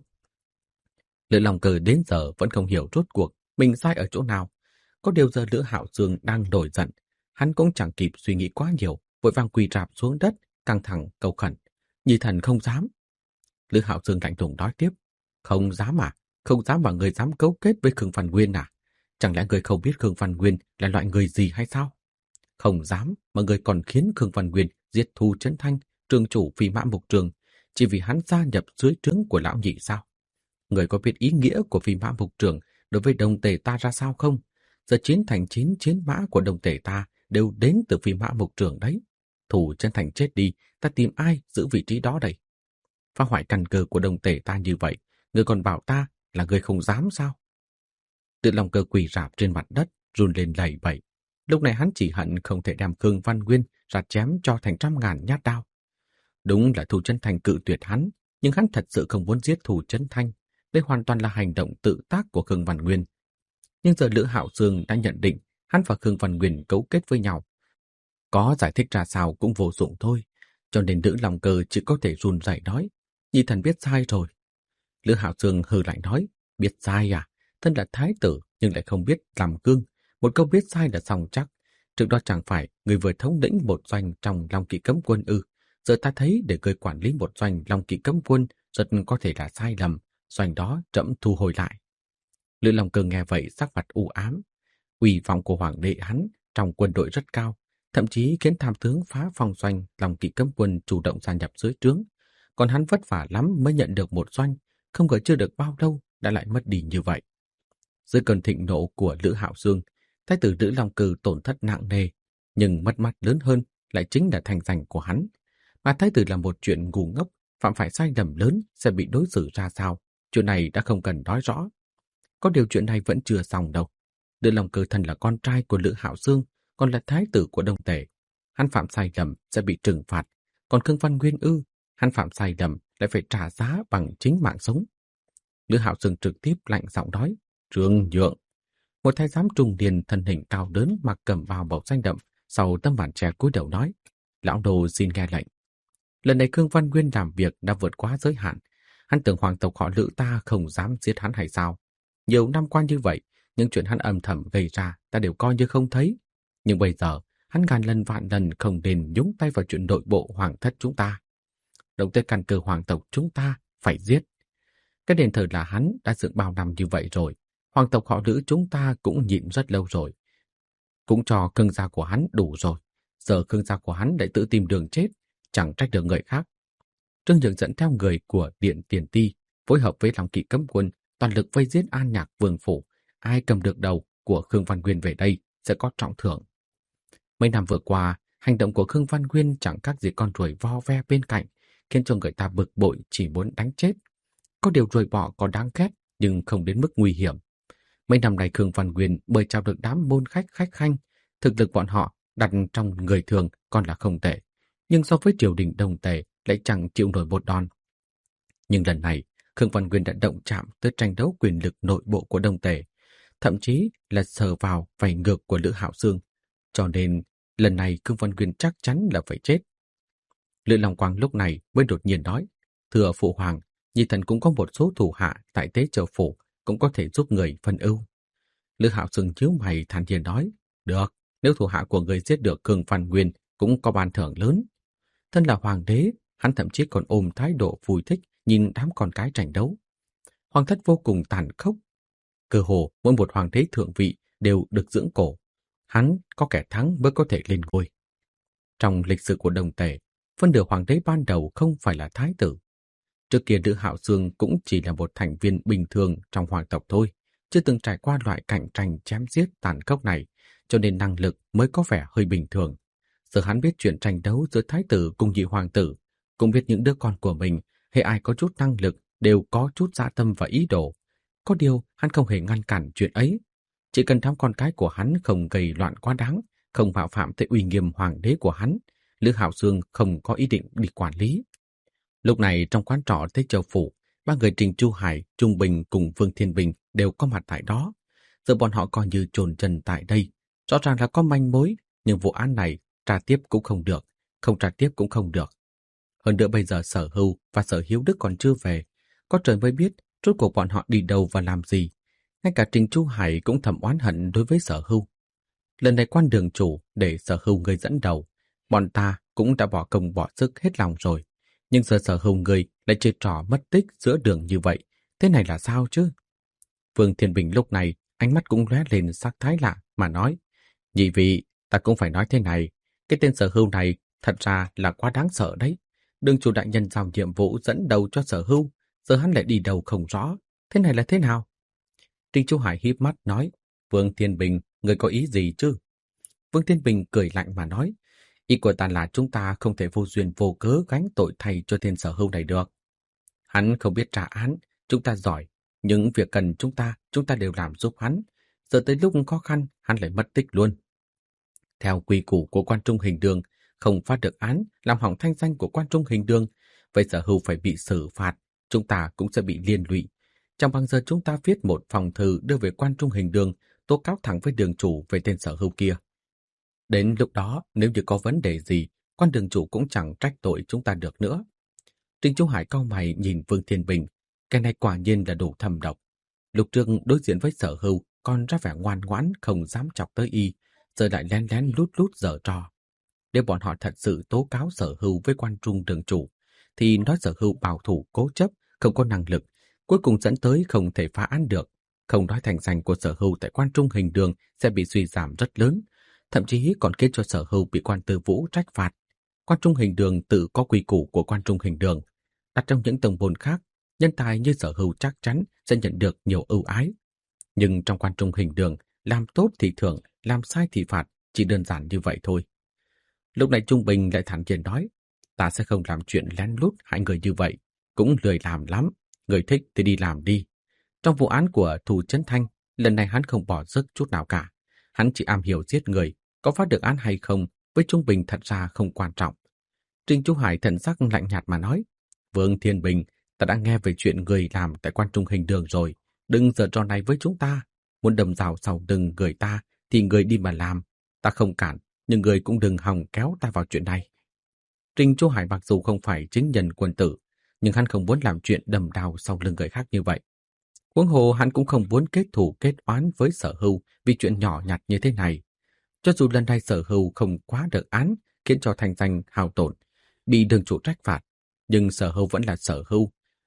Lữ Long Cơ đến giờ vẫn không hiểu rốt cuộc mình sai ở chỗ nào. Có điều giờ Lữ Hạo Sương đang nổi giận, hắn cũng chẳng kịp suy nghĩ quá nhiều, vội vàng quỳ rạp xuống đất, căng thẳng cầu khẩn: Nhi thần không dám. Lữ Hạo Sương lạnh lùng nói tiếp: không dám à? Không dám mà người dám cấu kết với Khương Văn Nguyên à? Chẳng lẽ người không biết Khương Văn Nguyên là loại người gì hay sao? Không dám mà người còn khiến Khương Văn Nguyên giết Thu Chấn Thanh, trường chủ Phi Mã Mục Trường, chỉ vì hắn gia nhập dưới trướng của lão nhị sao? Người có biết ý nghĩa của Phi Mã Mục Trường đối với Đông Tề ta ra sao không? Giờ 9 chiến mã của Đông Tề ta đều đến từ Phi Mã Mục Trường đấy. Thủ Chân Thành chết đi, ta tìm ai giữ vị trí đó đây? Phá hoại căn cơ của Đông Tề ta như vậy, người còn bảo ta là người không dám sao? Lữ Long Cơ quỳ rạp trên mặt đất, run lên lẩy bẩy. Lúc này hắn chỉ hận không thể đem Khương Văn Nguyên ra chém cho thành trăm ngàn nhát đao. Đúng là Thủ Chân Thành cự tuyệt hắn, nhưng hắn thật sự không muốn giết Thủ Chân Thanh. Đây hoàn toàn là hành động tự tác của Khương Văn Nguyên. Nhưng giờ Lữ Hạo Sương đã nhận định hắn và Khương Văn Nguyên cấu kết với nhau. Có giải thích ra sao cũng vô dụng thôi, cho nên Lữ Long Cơ chỉ có thể run rẩy nói: Nhi thần biết sai rồi. Lữ Hạo Sương hừ lạnh nói: biết sai à? Thân là thái tử nhưng lại không biết làm gương. Một câu biết sai là xong chắc. Trước đó chẳng phải người vừa thống lĩnh một doanh trong Long Kỵ Cấm Quân ư? Giờ ta thấy để người quản lý một doanh Long Kỵ Cấm Quân rất có thể là sai lầm. Doanh đó trẫm thu hồi lại. Lữ Long Cơ nghe vậy sắc mặt u ám. Uy vọng của hoàng đệ hắn trong quân đội rất cao, thậm chí khiến tham tướng phá phong doanh Long Kỵ Cấm Quân chủ động gia nhập dưới trướng. Còn hắn vất vả lắm mới nhận được một doanh, không ngờ chưa được bao lâu đã lại mất đi như vậy. Dưới cơn thịnh nộ của Lữ Hạo Sương, thái tử Lữ Long Cơ tổn thất nặng nề, nhưng mất mát lớn hơn lại chính là thành danh của hắn. Mà thái tử là một chuyện ngu ngốc, phạm phải sai lầm lớn sẽ bị đối xử ra sao, chuyện này đã không cần nói rõ. Có điều chuyện này vẫn chưa xong đâu. Lữ Long Cơ thân là con trai của Lữ Hạo Sương, còn là thái tử của Đông Tề. Hắn phạm sai lầm sẽ bị trừng phạt, còn Khương Văn Nguyên ư, hắn phạm sai lầm lại phải trả giá bằng chính mạng sống. Lữ Hạo Sương trực tiếp lạnh giọng nói: Trương Nhượng. Một thái giám trung niên thân hình cao lớn mặc cẩm bào màu xanh đậm, sau tấm màn tre cúi đầu nói: Lão đồ xin nghe lệnh. Lần này Khương Văn Nguyên làm việc đã vượt quá giới hạn. Hắn tưởng hoàng tộc họ Lữ ta không dám giết hắn hay sao? Nhiều năm qua như vậy, những chuyện hắn âm thầm gây ra ta đều coi như không thấy. Nhưng bây giờ, hắn ngàn lần vạn lần không nên nhúng tay vào chuyện nội bộ hoàng thất chúng ta. Động tới căn cơ hoàng tộc chúng ta phải giết. Cái đền thờ là hắn đã dựng bao năm như vậy rồi. Hoàng tộc họ Lữ chúng ta cũng nhịn rất lâu rồi. Cũng cho Khương gia của hắn đủ rồi. Giờ Khương gia của hắn lại tự tìm đường chết, chẳng trách được người khác. Trương Nhượng dẫn theo người của Điện Tiền Ti, phối hợp với Long Kỵ cấm quân, toàn lực vây giết An Nhạc Vương phủ. Ai cầm được đầu của Khương Văn Nguyên về đây sẽ có trọng thưởng. Mấy năm vừa qua, hành động của Khương Văn Nguyên chẳng khác gì con ruồi vo ve bên cạnh, khiến cho người ta bực bội chỉ muốn đánh chết. Có điều ruồi bọ có đáng ghét, nhưng không đến mức nguy hiểm. Mấy năm nay Khương Văn Nguyên bởi chào được đám môn khách khách khanh, thực lực bọn họ đặt trong người thường còn là không tệ, nhưng so với triều đình Đông Tề lại chẳng chịu nổi một đòn. Nhưng lần này, Khương Văn Nguyên đã động chạm tới tranh đấu quyền lực nội bộ của Đông Tề, thậm chí là sờ vào vảy ngược của Lữ Hạo Xương, cho nên lần này Khương Văn Nguyên chắc chắn là phải chết. Lữ Long Quang lúc này mới đột nhiên nói, thưa phụ hoàng, Nhi thần cũng có một số thủ hạ tại Tế Châu phủ, cũng có thể giúp người phân ưu. Lữ Hạo Xương nhíu mày thản nhiên nói, được, nếu thủ hạ của người giết được Khương Văn Nguyên cũng có ban thưởng lớn. Thân là hoàng đế, hắn thậm chí còn ôm thái độ vui thích nhìn đám con cái tranh đấu. Hoàng thất vô cùng tàn khốc. Cơ hồ mỗi một hoàng đế thượng vị đều được dưỡng cổ. Hắn có kẻ thắng mới có thể lên ngôi. Trong lịch sử của Đông Tề, phân nửa hoàng đế ban đầu không phải là thái tử. Trước kia Lữ Hạo Xương cũng chỉ là một thành viên bình thường trong hoàng tộc thôi, chưa từng trải qua loại cạnh tranh chém giết tàn khốc này, cho nên năng lực mới có vẻ hơi bình thường. Giờ hắn biết chuyện tranh đấu giữa thái tử cùng nhị hoàng tử, cũng biết những đứa con của mình, hệ ai có chút năng lực đều có chút dã tâm và ý đồ. Có điều hắn không hề ngăn cản chuyện ấy. Chỉ cần đám con cái của hắn không gây loạn quá đáng, không mạo phạm tới uy nghiêm hoàng đế của hắn, Lữ Hạo Xương không có ý định đi quản lý. Lúc này trong quán trọ Tế Châu phủ, ba người Trình Chu Hải, Trung Bình cùng Vương Thiên Bình đều có mặt tại đó. Giờ bọn họ coi như chồn chân tại đây. Rõ ràng là có manh mối, nhưng vụ án này tra tiếp cũng không được, không tra tiếp cũng không được. Hơn nữa bây giờ Sở Hưu và Sở Hiếu Đức còn chưa về. Có trời mới biết rốt cuộc bọn họ đi đâu và làm gì. Ngay cả Trình Chu Hải cũng thầm oán hận đối với Sở Hưu. Lần này quan đường chủ để Sở Hưu người dẫn đầu, bọn ta cũng đã bỏ công bỏ sức hết lòng rồi. Nhưng giờ Sở Hưu người lại chơi trò mất tích giữa đường như vậy. Thế này là sao chứ? Vương Thiên Bình lúc này ánh mắt cũng lóe lên sắc thái lạ mà nói, nhị vị, ta cũng phải nói thế này, cái tên Sở Hưu này thật ra là quá đáng sợ đấy. Đường chủ đại nhân giao nhiệm vụ dẫn đầu cho Sở Hưu, giờ hắn lại đi đâu không rõ. Thế này là thế nào? Trình Chu Hải híp mắt nói, Vương Thiên Bình, người có ý gì chứ? Vương Thiên Bình cười lạnh mà nói, ý của ta là chúng ta không thể vô duyên vô cớ gánh tội thay cho tên Sở Hưu này được. Hắn không biết trả án, chúng ta giỏi, nhưng việc cần chúng ta đều làm giúp hắn. Giờ tới lúc khó khăn, hắn lại mất tích luôn. Theo quy củ của quan trung hình đường, không phát được án, làm hỏng thanh danh của quan trung hình đường, vậy Sở Hưu phải bị xử phạt, chúng ta cũng sẽ bị liên lụy. Chẳng bằng giờ chúng ta viết một phòng thư đưa về quan trung hình đường, tố cáo thẳng với đường chủ về tên Sở Hưu kia. Đến lúc đó, nếu như có vấn đề gì, quan đường chủ cũng chẳng trách tội chúng ta được nữa. Trình Chu Hải cau mày nhìn Vương Thiên Bình, cái này quả nhiên là đủ thâm độc. Lúc trước đối diện với Sở Hưu còn ra vẻ ngoan ngoãn không dám chọc tới y, giờ lại lén lén lút lút giở trò. Nếu bọn họ thật sự tố cáo Sở Hưu với quan trung đường chủ, thì nói Sở Hưu bảo thủ cố chấp, không có năng lực, cuối cùng dẫn tới không thể phá án được. Không nói thành danh của Sở Hưu tại quan trung hình đường sẽ bị suy giảm rất lớn, thậm chí còn khiến cho Sở Hưu bị quan tư vũ trách phạt. Quan trung hình đường tự có quy củ của quan trung hình đường. Đặt trong những tầng bồn khác, nhân tài như Sở Hưu chắc chắn sẽ nhận được nhiều ưu ái. Nhưng trong quan trung hình đường, làm tốt thì thưởng, làm sai thì phạt, chỉ đơn giản như vậy thôi. Lúc này Trung Bình lại thản nhiên nói, ta sẽ không làm chuyện lén lút hại người như vậy, cũng lười làm lắm, người thích thì đi làm đi. Trong vụ án của Thù Chấn Thanh, lần này hắn không bỏ sức chút nào cả. Hắn chỉ am hiểu giết người, có phát được án hay không, với Trung Bình thật ra không quan trọng. Trình Chu Hải thần sắc lạnh nhạt mà nói, Vương Thiên Bình, ta đã nghe về chuyện người làm tại quan trung hình đường rồi, đừng giở trò này với chúng ta. Muốn đâm rào sau lưng người ta thì người đi mà làm, ta không cản, nhưng người cũng đừng hòng kéo ta vào chuyện này. Trình Chu Hải mặc dù không phải chính nhân quân tử, nhưng hắn không muốn làm chuyện đâm đào sau lưng người khác như vậy. Huống hồ hắn cũng không muốn kết thù kết oán với Sở Hưu vì chuyện nhỏ nhặt như thế này. Cho dù lần này Sở Hưu không quá được án, khiến cho thành danh hao tổn, bị đường chủ trách phạt, nhưng Sở Hưu vẫn là Sở Hưu.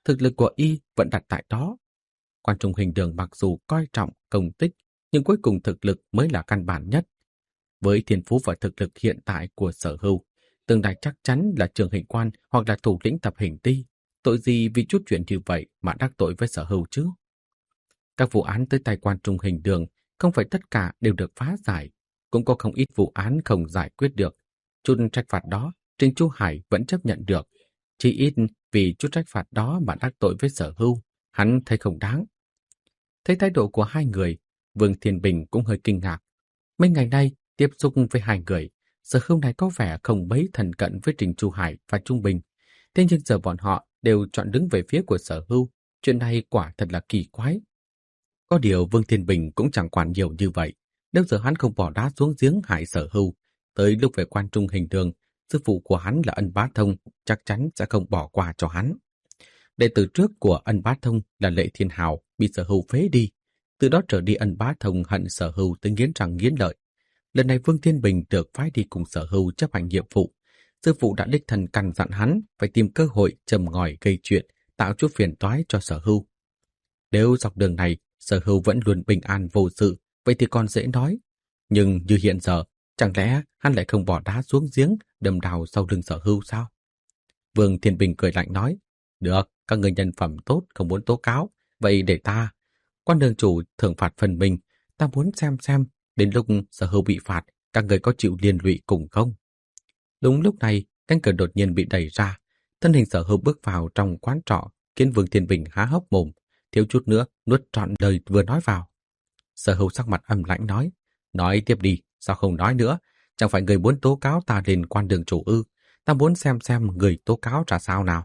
thực lực của y vẫn đặt tại đó. Quan Trung Hình Đường mặc dù coi trọng công tích, nhưng cuối cùng thực lực mới là căn bản nhất. Với thiên phú và thực lực hiện tại của Sở Hưu, tương lai chắc chắn là trường hình quan hoặc là thủ lĩnh tập hình ti. Tội gì vì chút chuyện như vậy mà đắc tội với Sở Hưu chứ? Các vụ án tới tay Quan Trung Hình Đường không phải tất cả đều được phá giải, cũng có không ít vụ án không giải quyết được. Chút trách phạt đó, Trình Chu Hải vẫn chấp nhận được. Chỉ ít vì chút trách phạt đó mà đắc tội với Sở Hưu, hắn thấy không đáng. Thấy thái độ của hai người, Vương Thiên Bình cũng hơi kinh ngạc. Mấy ngày nay, tiếp xúc với hai người, Sở Hưu này có vẻ không mấy thân cận với Trình Chu Hải và Trung Bình. Thế nhưng giờ bọn họ đều chọn đứng về phía của Sở Hưu, chuyện này quả thật là kỳ quái. Có điều Vương Thiên Bình cũng chẳng quản nhiều như vậy. Nếu giờ hắn không bỏ đá xuống giếng hại Sở Hưu, tới lúc về Quan Trung Hình Đường, sư phụ của hắn là Ân Bá Thông chắc chắn sẽ không bỏ qua cho hắn. Đệ tử trước của Ân Bá Thông là Lệ Thiên Hào bị Sở Hưu phế đi. Từ đó trở đi Ân Bá Thông hận Sở Hưu tới nghiến răng nghiến lợi. Lần này Vương Thiên Bình được phái đi cùng Sở Hưu chấp hành nhiệm vụ. Sư phụ đã đích thân căn dặn hắn phải tìm cơ hội châm ngòi gây chuyện, tạo chút phiền toái cho Sở Hưu. Nếu dọc đường này Sở Hưu vẫn luôn bình an vô sự, vậy thì còn dễ nói. Nhưng như hiện giờ, chẳng lẽ hắn lại không bỏ đá xuống giếng, đâm đào sau lưng Sở Hưu sao? Vương Thiên Bình cười lạnh nói, được, các người nhân phẩm tốt không muốn tố cáo, vậy để ta. Quan đường chủ thưởng phạt phần mình, ta muốn xem đến lúc Sở Hưu bị phạt, các người có chịu liên lụy cùng không? Đúng lúc này, cánh cửa đột nhiên bị đẩy ra, thân hình Sở Hưu bước vào trong quán trọ, khiến Vương Thiên Bình há hốc mồm, thiếu chút nữa nuốt trọn lời vừa nói vào. Sở Hưu sắc mặt âm lãnh nói tiếp đi, sao không nói nữa? Chẳng phải người muốn tố cáo ta lên quan đường chủ ư? Ta muốn xem người tố cáo ra sao nào.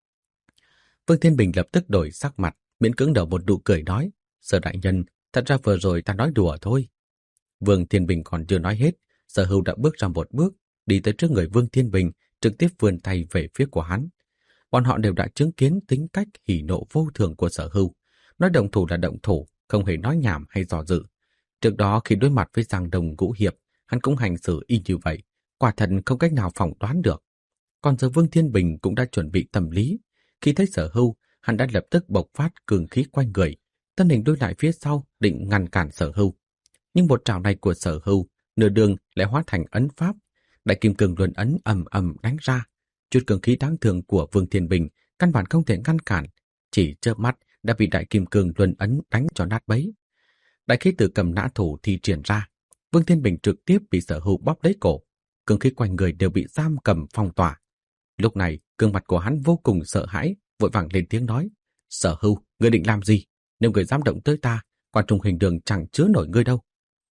Vương Thiên Bình lập tức đổi sắc mặt, miễn cưỡng nở một nụ cười nói, Sở đại nhân, thật ra vừa rồi ta nói đùa thôi. Vương Thiên Bình còn chưa nói hết, Sở Hưu đã bước ra một bước, đi tới trước người Vương Thiên Bình, trực tiếp vươn tay về phía của hắn. Bọn họ đều đã chứng kiến tính cách hỉ nộ vô thường của Sở Hưu. Nói động thủ là động thủ, không hề nói nhảm hay dò dự. Trước đó khi đối mặt với Giang Đồng Ngũ Hiệp, hắn cũng hành xử y như vậy, quả thật không cách nào phỏng đoán được. Còn giờ Vương Thiên Bình cũng đã chuẩn bị tâm lý. Khi thấy Sở Hưu, hắn đã lập tức bộc phát cường khí quanh người, thân hình đuôi lại phía sau định ngăn cản Sở Hưu. Nhưng một trảo này của Sở Hưu nửa đường lại hóa thành ấn pháp, đại kim cương luân ấn ầm ầm đánh ra. Chút cường khí đáng thương của Vương Thiên Bình căn bản không thể ngăn cản, chỉ chớp mắt đã bị đại kim cương luân ấn đánh cho nát bấy. Đại khí tử cầm nã thủ thì triển ra, Vương Thiên Bình trực tiếp bị Sở Hưu bóp lấy cổ, cường khí quanh người đều bị giam cầm phong tỏa. Lúc này, gương mặt của hắn vô cùng sợ hãi, vội vàng lên tiếng nói, Sở Hưu, ngươi định làm gì? Nếu ngươi dám động tới ta, Quan Trung Hình Đường chẳng chứa nổi ngươi đâu.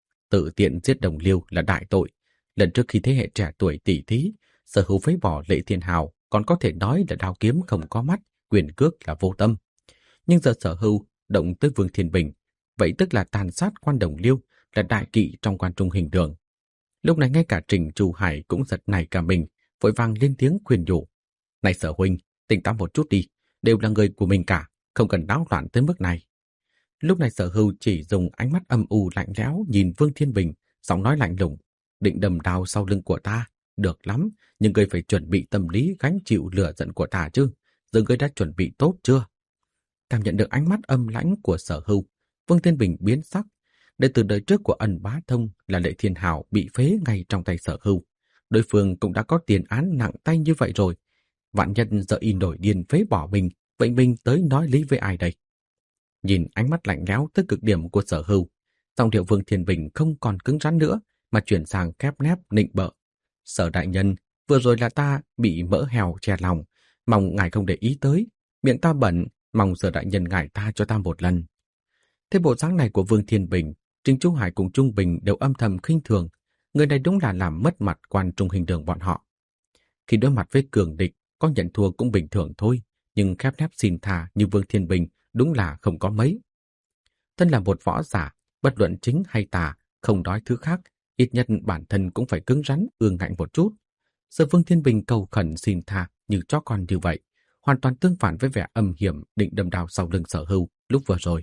Tự tiện giết đồng liêu là đại tội. Lần trước khi thế hệ trẻ tuổi tỉ thí, Sở Hưu phế bỏ Lệ Thiên Hào, còn có thể nói là đao kiếm không có mắt, quyền cước là vô tâm. Nhưng giờ Sở Hưu động tới Vương Thiên Bình, vậy tức là tàn sát Quan Đồng Liêu, là đại kỵ trong Quan Trung Hình Đường. Lúc này ngay cả Trình Chu Hải cũng giật nảy cả mình, vội vàng lên tiếng khuyên nhủ. Này Sở huynh, tỉnh táo một chút đi, đều là người của mình cả, không cần náo loạn tới mức này. Lúc này Sở Hưu chỉ dùng ánh mắt âm u lạnh lẽo nhìn Vương Thiên Bình, giọng nói lạnh lùng, định đâm đao sau lưng của ta, được lắm, nhưng ngươi phải chuẩn bị tâm lý gánh chịu lửa giận của ta chứ, giờ ngươi đã chuẩn bị tốt chưa? Cảm nhận được ánh mắt âm lãnh của Sở Hưu, Vương Thiên Bình biến sắc. Đệ tử đời trước của Ân Bá Thông là Lệ Thiên Hào bị phế ngay trong tay Sở Hưu. Đối phương cũng đã có tiền án nặng tay như vậy rồi. Vạn nhân giờ y nổi điên phế bỏ mình, vậy mình tới nói lý với ai đây? Nhìn ánh mắt lạnh lẽo tới cực điểm của Sở Hưu, giọng điệu Vương Thiên Bình không còn cứng rắn nữa, mà chuyển sang khép nép nịnh bợ. Sở đại nhân, vừa rồi là ta bị mỡ heo che lòng, mong ngài không để ý tới. Miệng ta bẩn, mong Sở đại nhân ngài tha cho ta một lần. Thế bộ dáng này của Vương Thiên Bình, Trình Chu Hải cùng Trung Bình đều âm thầm khinh thường. Người này đúng là làm mất mặt Quan Trung Hình Đường bọn họ. Khi đối mặt với cường địch, có nhận thua cũng bình thường thôi, nhưng khép nép xin tha như Vương Thiên Bình đúng là không có mấy. Thân là một võ giả, bất luận chính hay tà, không nói thứ khác, ít nhất bản thân cũng phải cứng rắn, ương ngạnh một chút. Giờ Vương Thiên Bình cầu khẩn xin tha như chó con như vậy, hoàn toàn tương phản với vẻ âm hiểm định đâm đao sau lưng Sở Hưu lúc vừa rồi.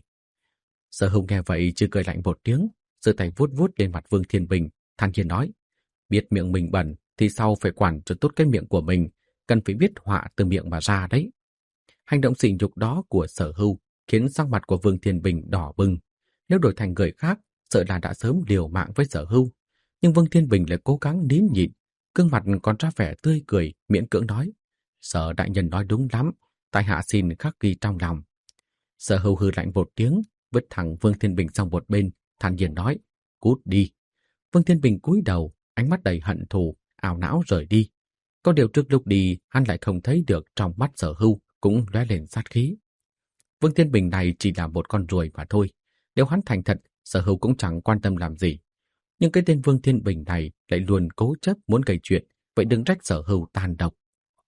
Sở Hưu nghe vậy chỉ cười lạnh một tiếng, giơ tay vuốt vuốt lên mặt Vương Thiên Bình, than nhiên nói: biết miệng mình bẩn thì sau phải quản cho tốt cái miệng của mình, cần phải biết họa từ miệng mà ra đấy. Hành động sỉ nhục đó của Sở Hưu khiến sắc mặt của Vương Thiên Bình đỏ bừng. Nếu đổi thành người khác, sợ là đã sớm liều mạng với Sở Hưu. Nhưng Vương Thiên Bình lại cố gắng nín nhịn, gương mặt còn ra vẻ tươi cười, miễn cưỡng nói: Sở đại nhân nói đúng lắm, tại hạ xin khắc ghi trong lòng. Sở Hưu hừ lạnh một tiếng, vứt thẳng Vương Thiên Bình sang một bên, thản nhiên nói: Cút đi. Vương Thiên Bình cúi đầu, ánh mắt đầy hận thù, ảo não rời đi. Có điều trước lúc đi, hắn lại không thấy được trong mắt Sở Hưu cũng lóe lên sát khí. Vương Thiên Bình này chỉ là một con ruồi mà thôi. Nếu hắn thành thật, Sở Hưu cũng chẳng quan tâm làm gì. Nhưng cái tên Vương Thiên Bình này lại luôn cố chấp muốn gây chuyện, vậy đừng trách Sở Hưu tàn độc.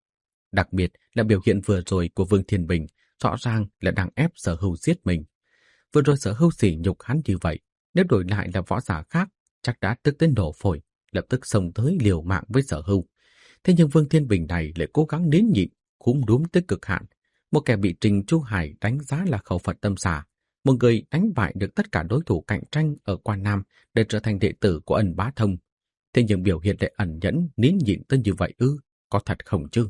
Đặc biệt là biểu hiện vừa rồi của Vương Thiên Bình rõ ràng là đang ép Sở Hưu giết mình. Vừa rồi Sở Hưu sỉ nhục hắn như vậy, nếu đổi lại là võ giả khác, chắc đã tức đến nổ phổi, lập tức xông tới liều mạng với Sở Hưu. Thế nhưng Vương Thiên Bình này lại cố gắng nín nhịn, khúm núm tới cực hạn. Một kẻ bị Trình Chu Hải đánh giá là khẩu Phật tâm xà, một người đánh bại được tất cả đối thủ cạnh tranh ở Quan Nam để trở thành đệ tử của Ân Bá Thông. Thế nhưng biểu hiện lại ẩn nhẫn, nín nhịn tới như vậy có thật không chứ?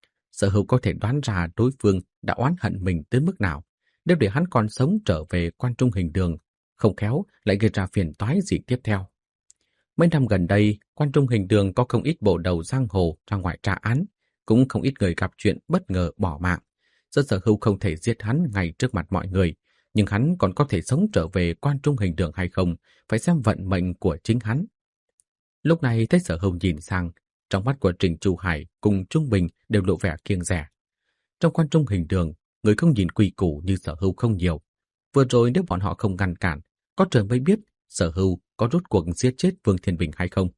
Sở Hưu có thể đoán ra đối phương đã oán hận mình tới mức nào. Nếu để hắn còn sống trở về Quan Trung Hình Đường, không khéo lại gây ra phiền toái gì tiếp theo. Mấy năm gần đây, Quan Trung Hình Đường có không ít bộ đầu giang hồ ra ngoài tra án, cũng không ít người gặp chuyện bất ngờ bỏ mạng. Do Sở Hưu không thể giết hắn ngay trước mặt mọi người, nhưng hắn còn có thể sống trở về Quan Trung Hình Đường hay không, phải xem vận mệnh của chính hắn. Lúc này thấy Sở Hưu nhìn sang, trong mắt của Trình Chu Hải cùng Trung Bình đều lộ vẻ kiêng dè. Trong Quan Trung Hình Đường, người không nhìn quy củ như Sở Hưu không nhiều. Vừa rồi nếu bọn họ không ngăn cản, có trời mới biết Sở Hưu có rốt cuộc giết chết Vương Thiên Bình hay không.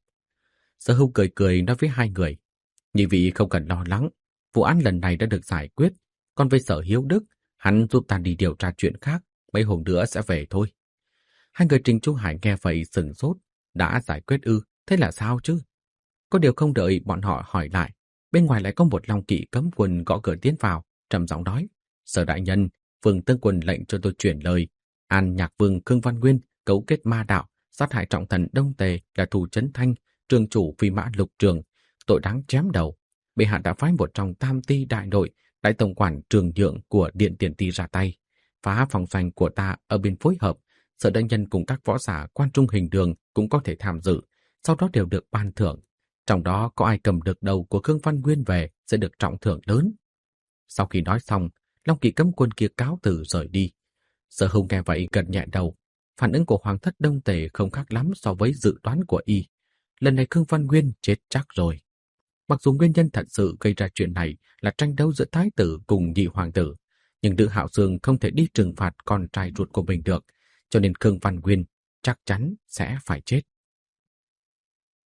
Sở Hưu cười cười nói với hai người: Nhị vị không cần lo lắng, vụ án lần này đã được giải quyết. Còn với Sở Hiếu Đức, hắn giúp ta đi điều tra chuyện khác, mấy hôm nữa sẽ về thôi. Hai người Trình Chu Hải nghe vậy sửng sốt. Đã giải quyết ư? Thế là sao chứ? Có điều không đợi bọn họ hỏi lại, bên ngoài lại có một long kỵ cấm quân gõ cửa tiến vào, trầm giọng nói: Sở đại nhân, Vương Tướng Quân lệnh cho tôi chuyển lời. An Nhạc Vương Khương Văn Nguyên cấu kết ma đạo, sát hại trọng thần Đông Tề là Thù Chấn Thanh, trường chủ Phi Mã Lục Trường, tội đáng chém đầu. Bệ hạ đã phái một trong tam ti đại đội, đại tổng quản Trường Nhượng của Điện Tiền Ti ra tay, phá phòng doanh của ta ở bên phối hợp. Sở đại nhân cùng các võ giả Quan Trung Hình Đường cũng có thể tham dự, sau đó đều được ban thưởng. Trong đó có ai cầm được đầu của Khương Văn Nguyên về sẽ được trọng thưởng lớn. Sau khi nói xong, Long Kỵ cấm quân kia cáo từ rời đi. Sở Hưu nghe vậy gật nhẹ đầu. Phản ứng của Hoàng thất Đông Tề không khác lắm so với dự đoán của y. Lần này Khương Văn Nguyên chết chắc rồi. Mặc dù nguyên nhân thật sự gây ra chuyện này là tranh đấu giữa thái tử cùng nhị hoàng tử, nhưng Lữ Hạo Dương không thể đi trừng phạt con trai ruột của mình được, cho nên Khương Văn Nguyên chắc chắn sẽ phải chết.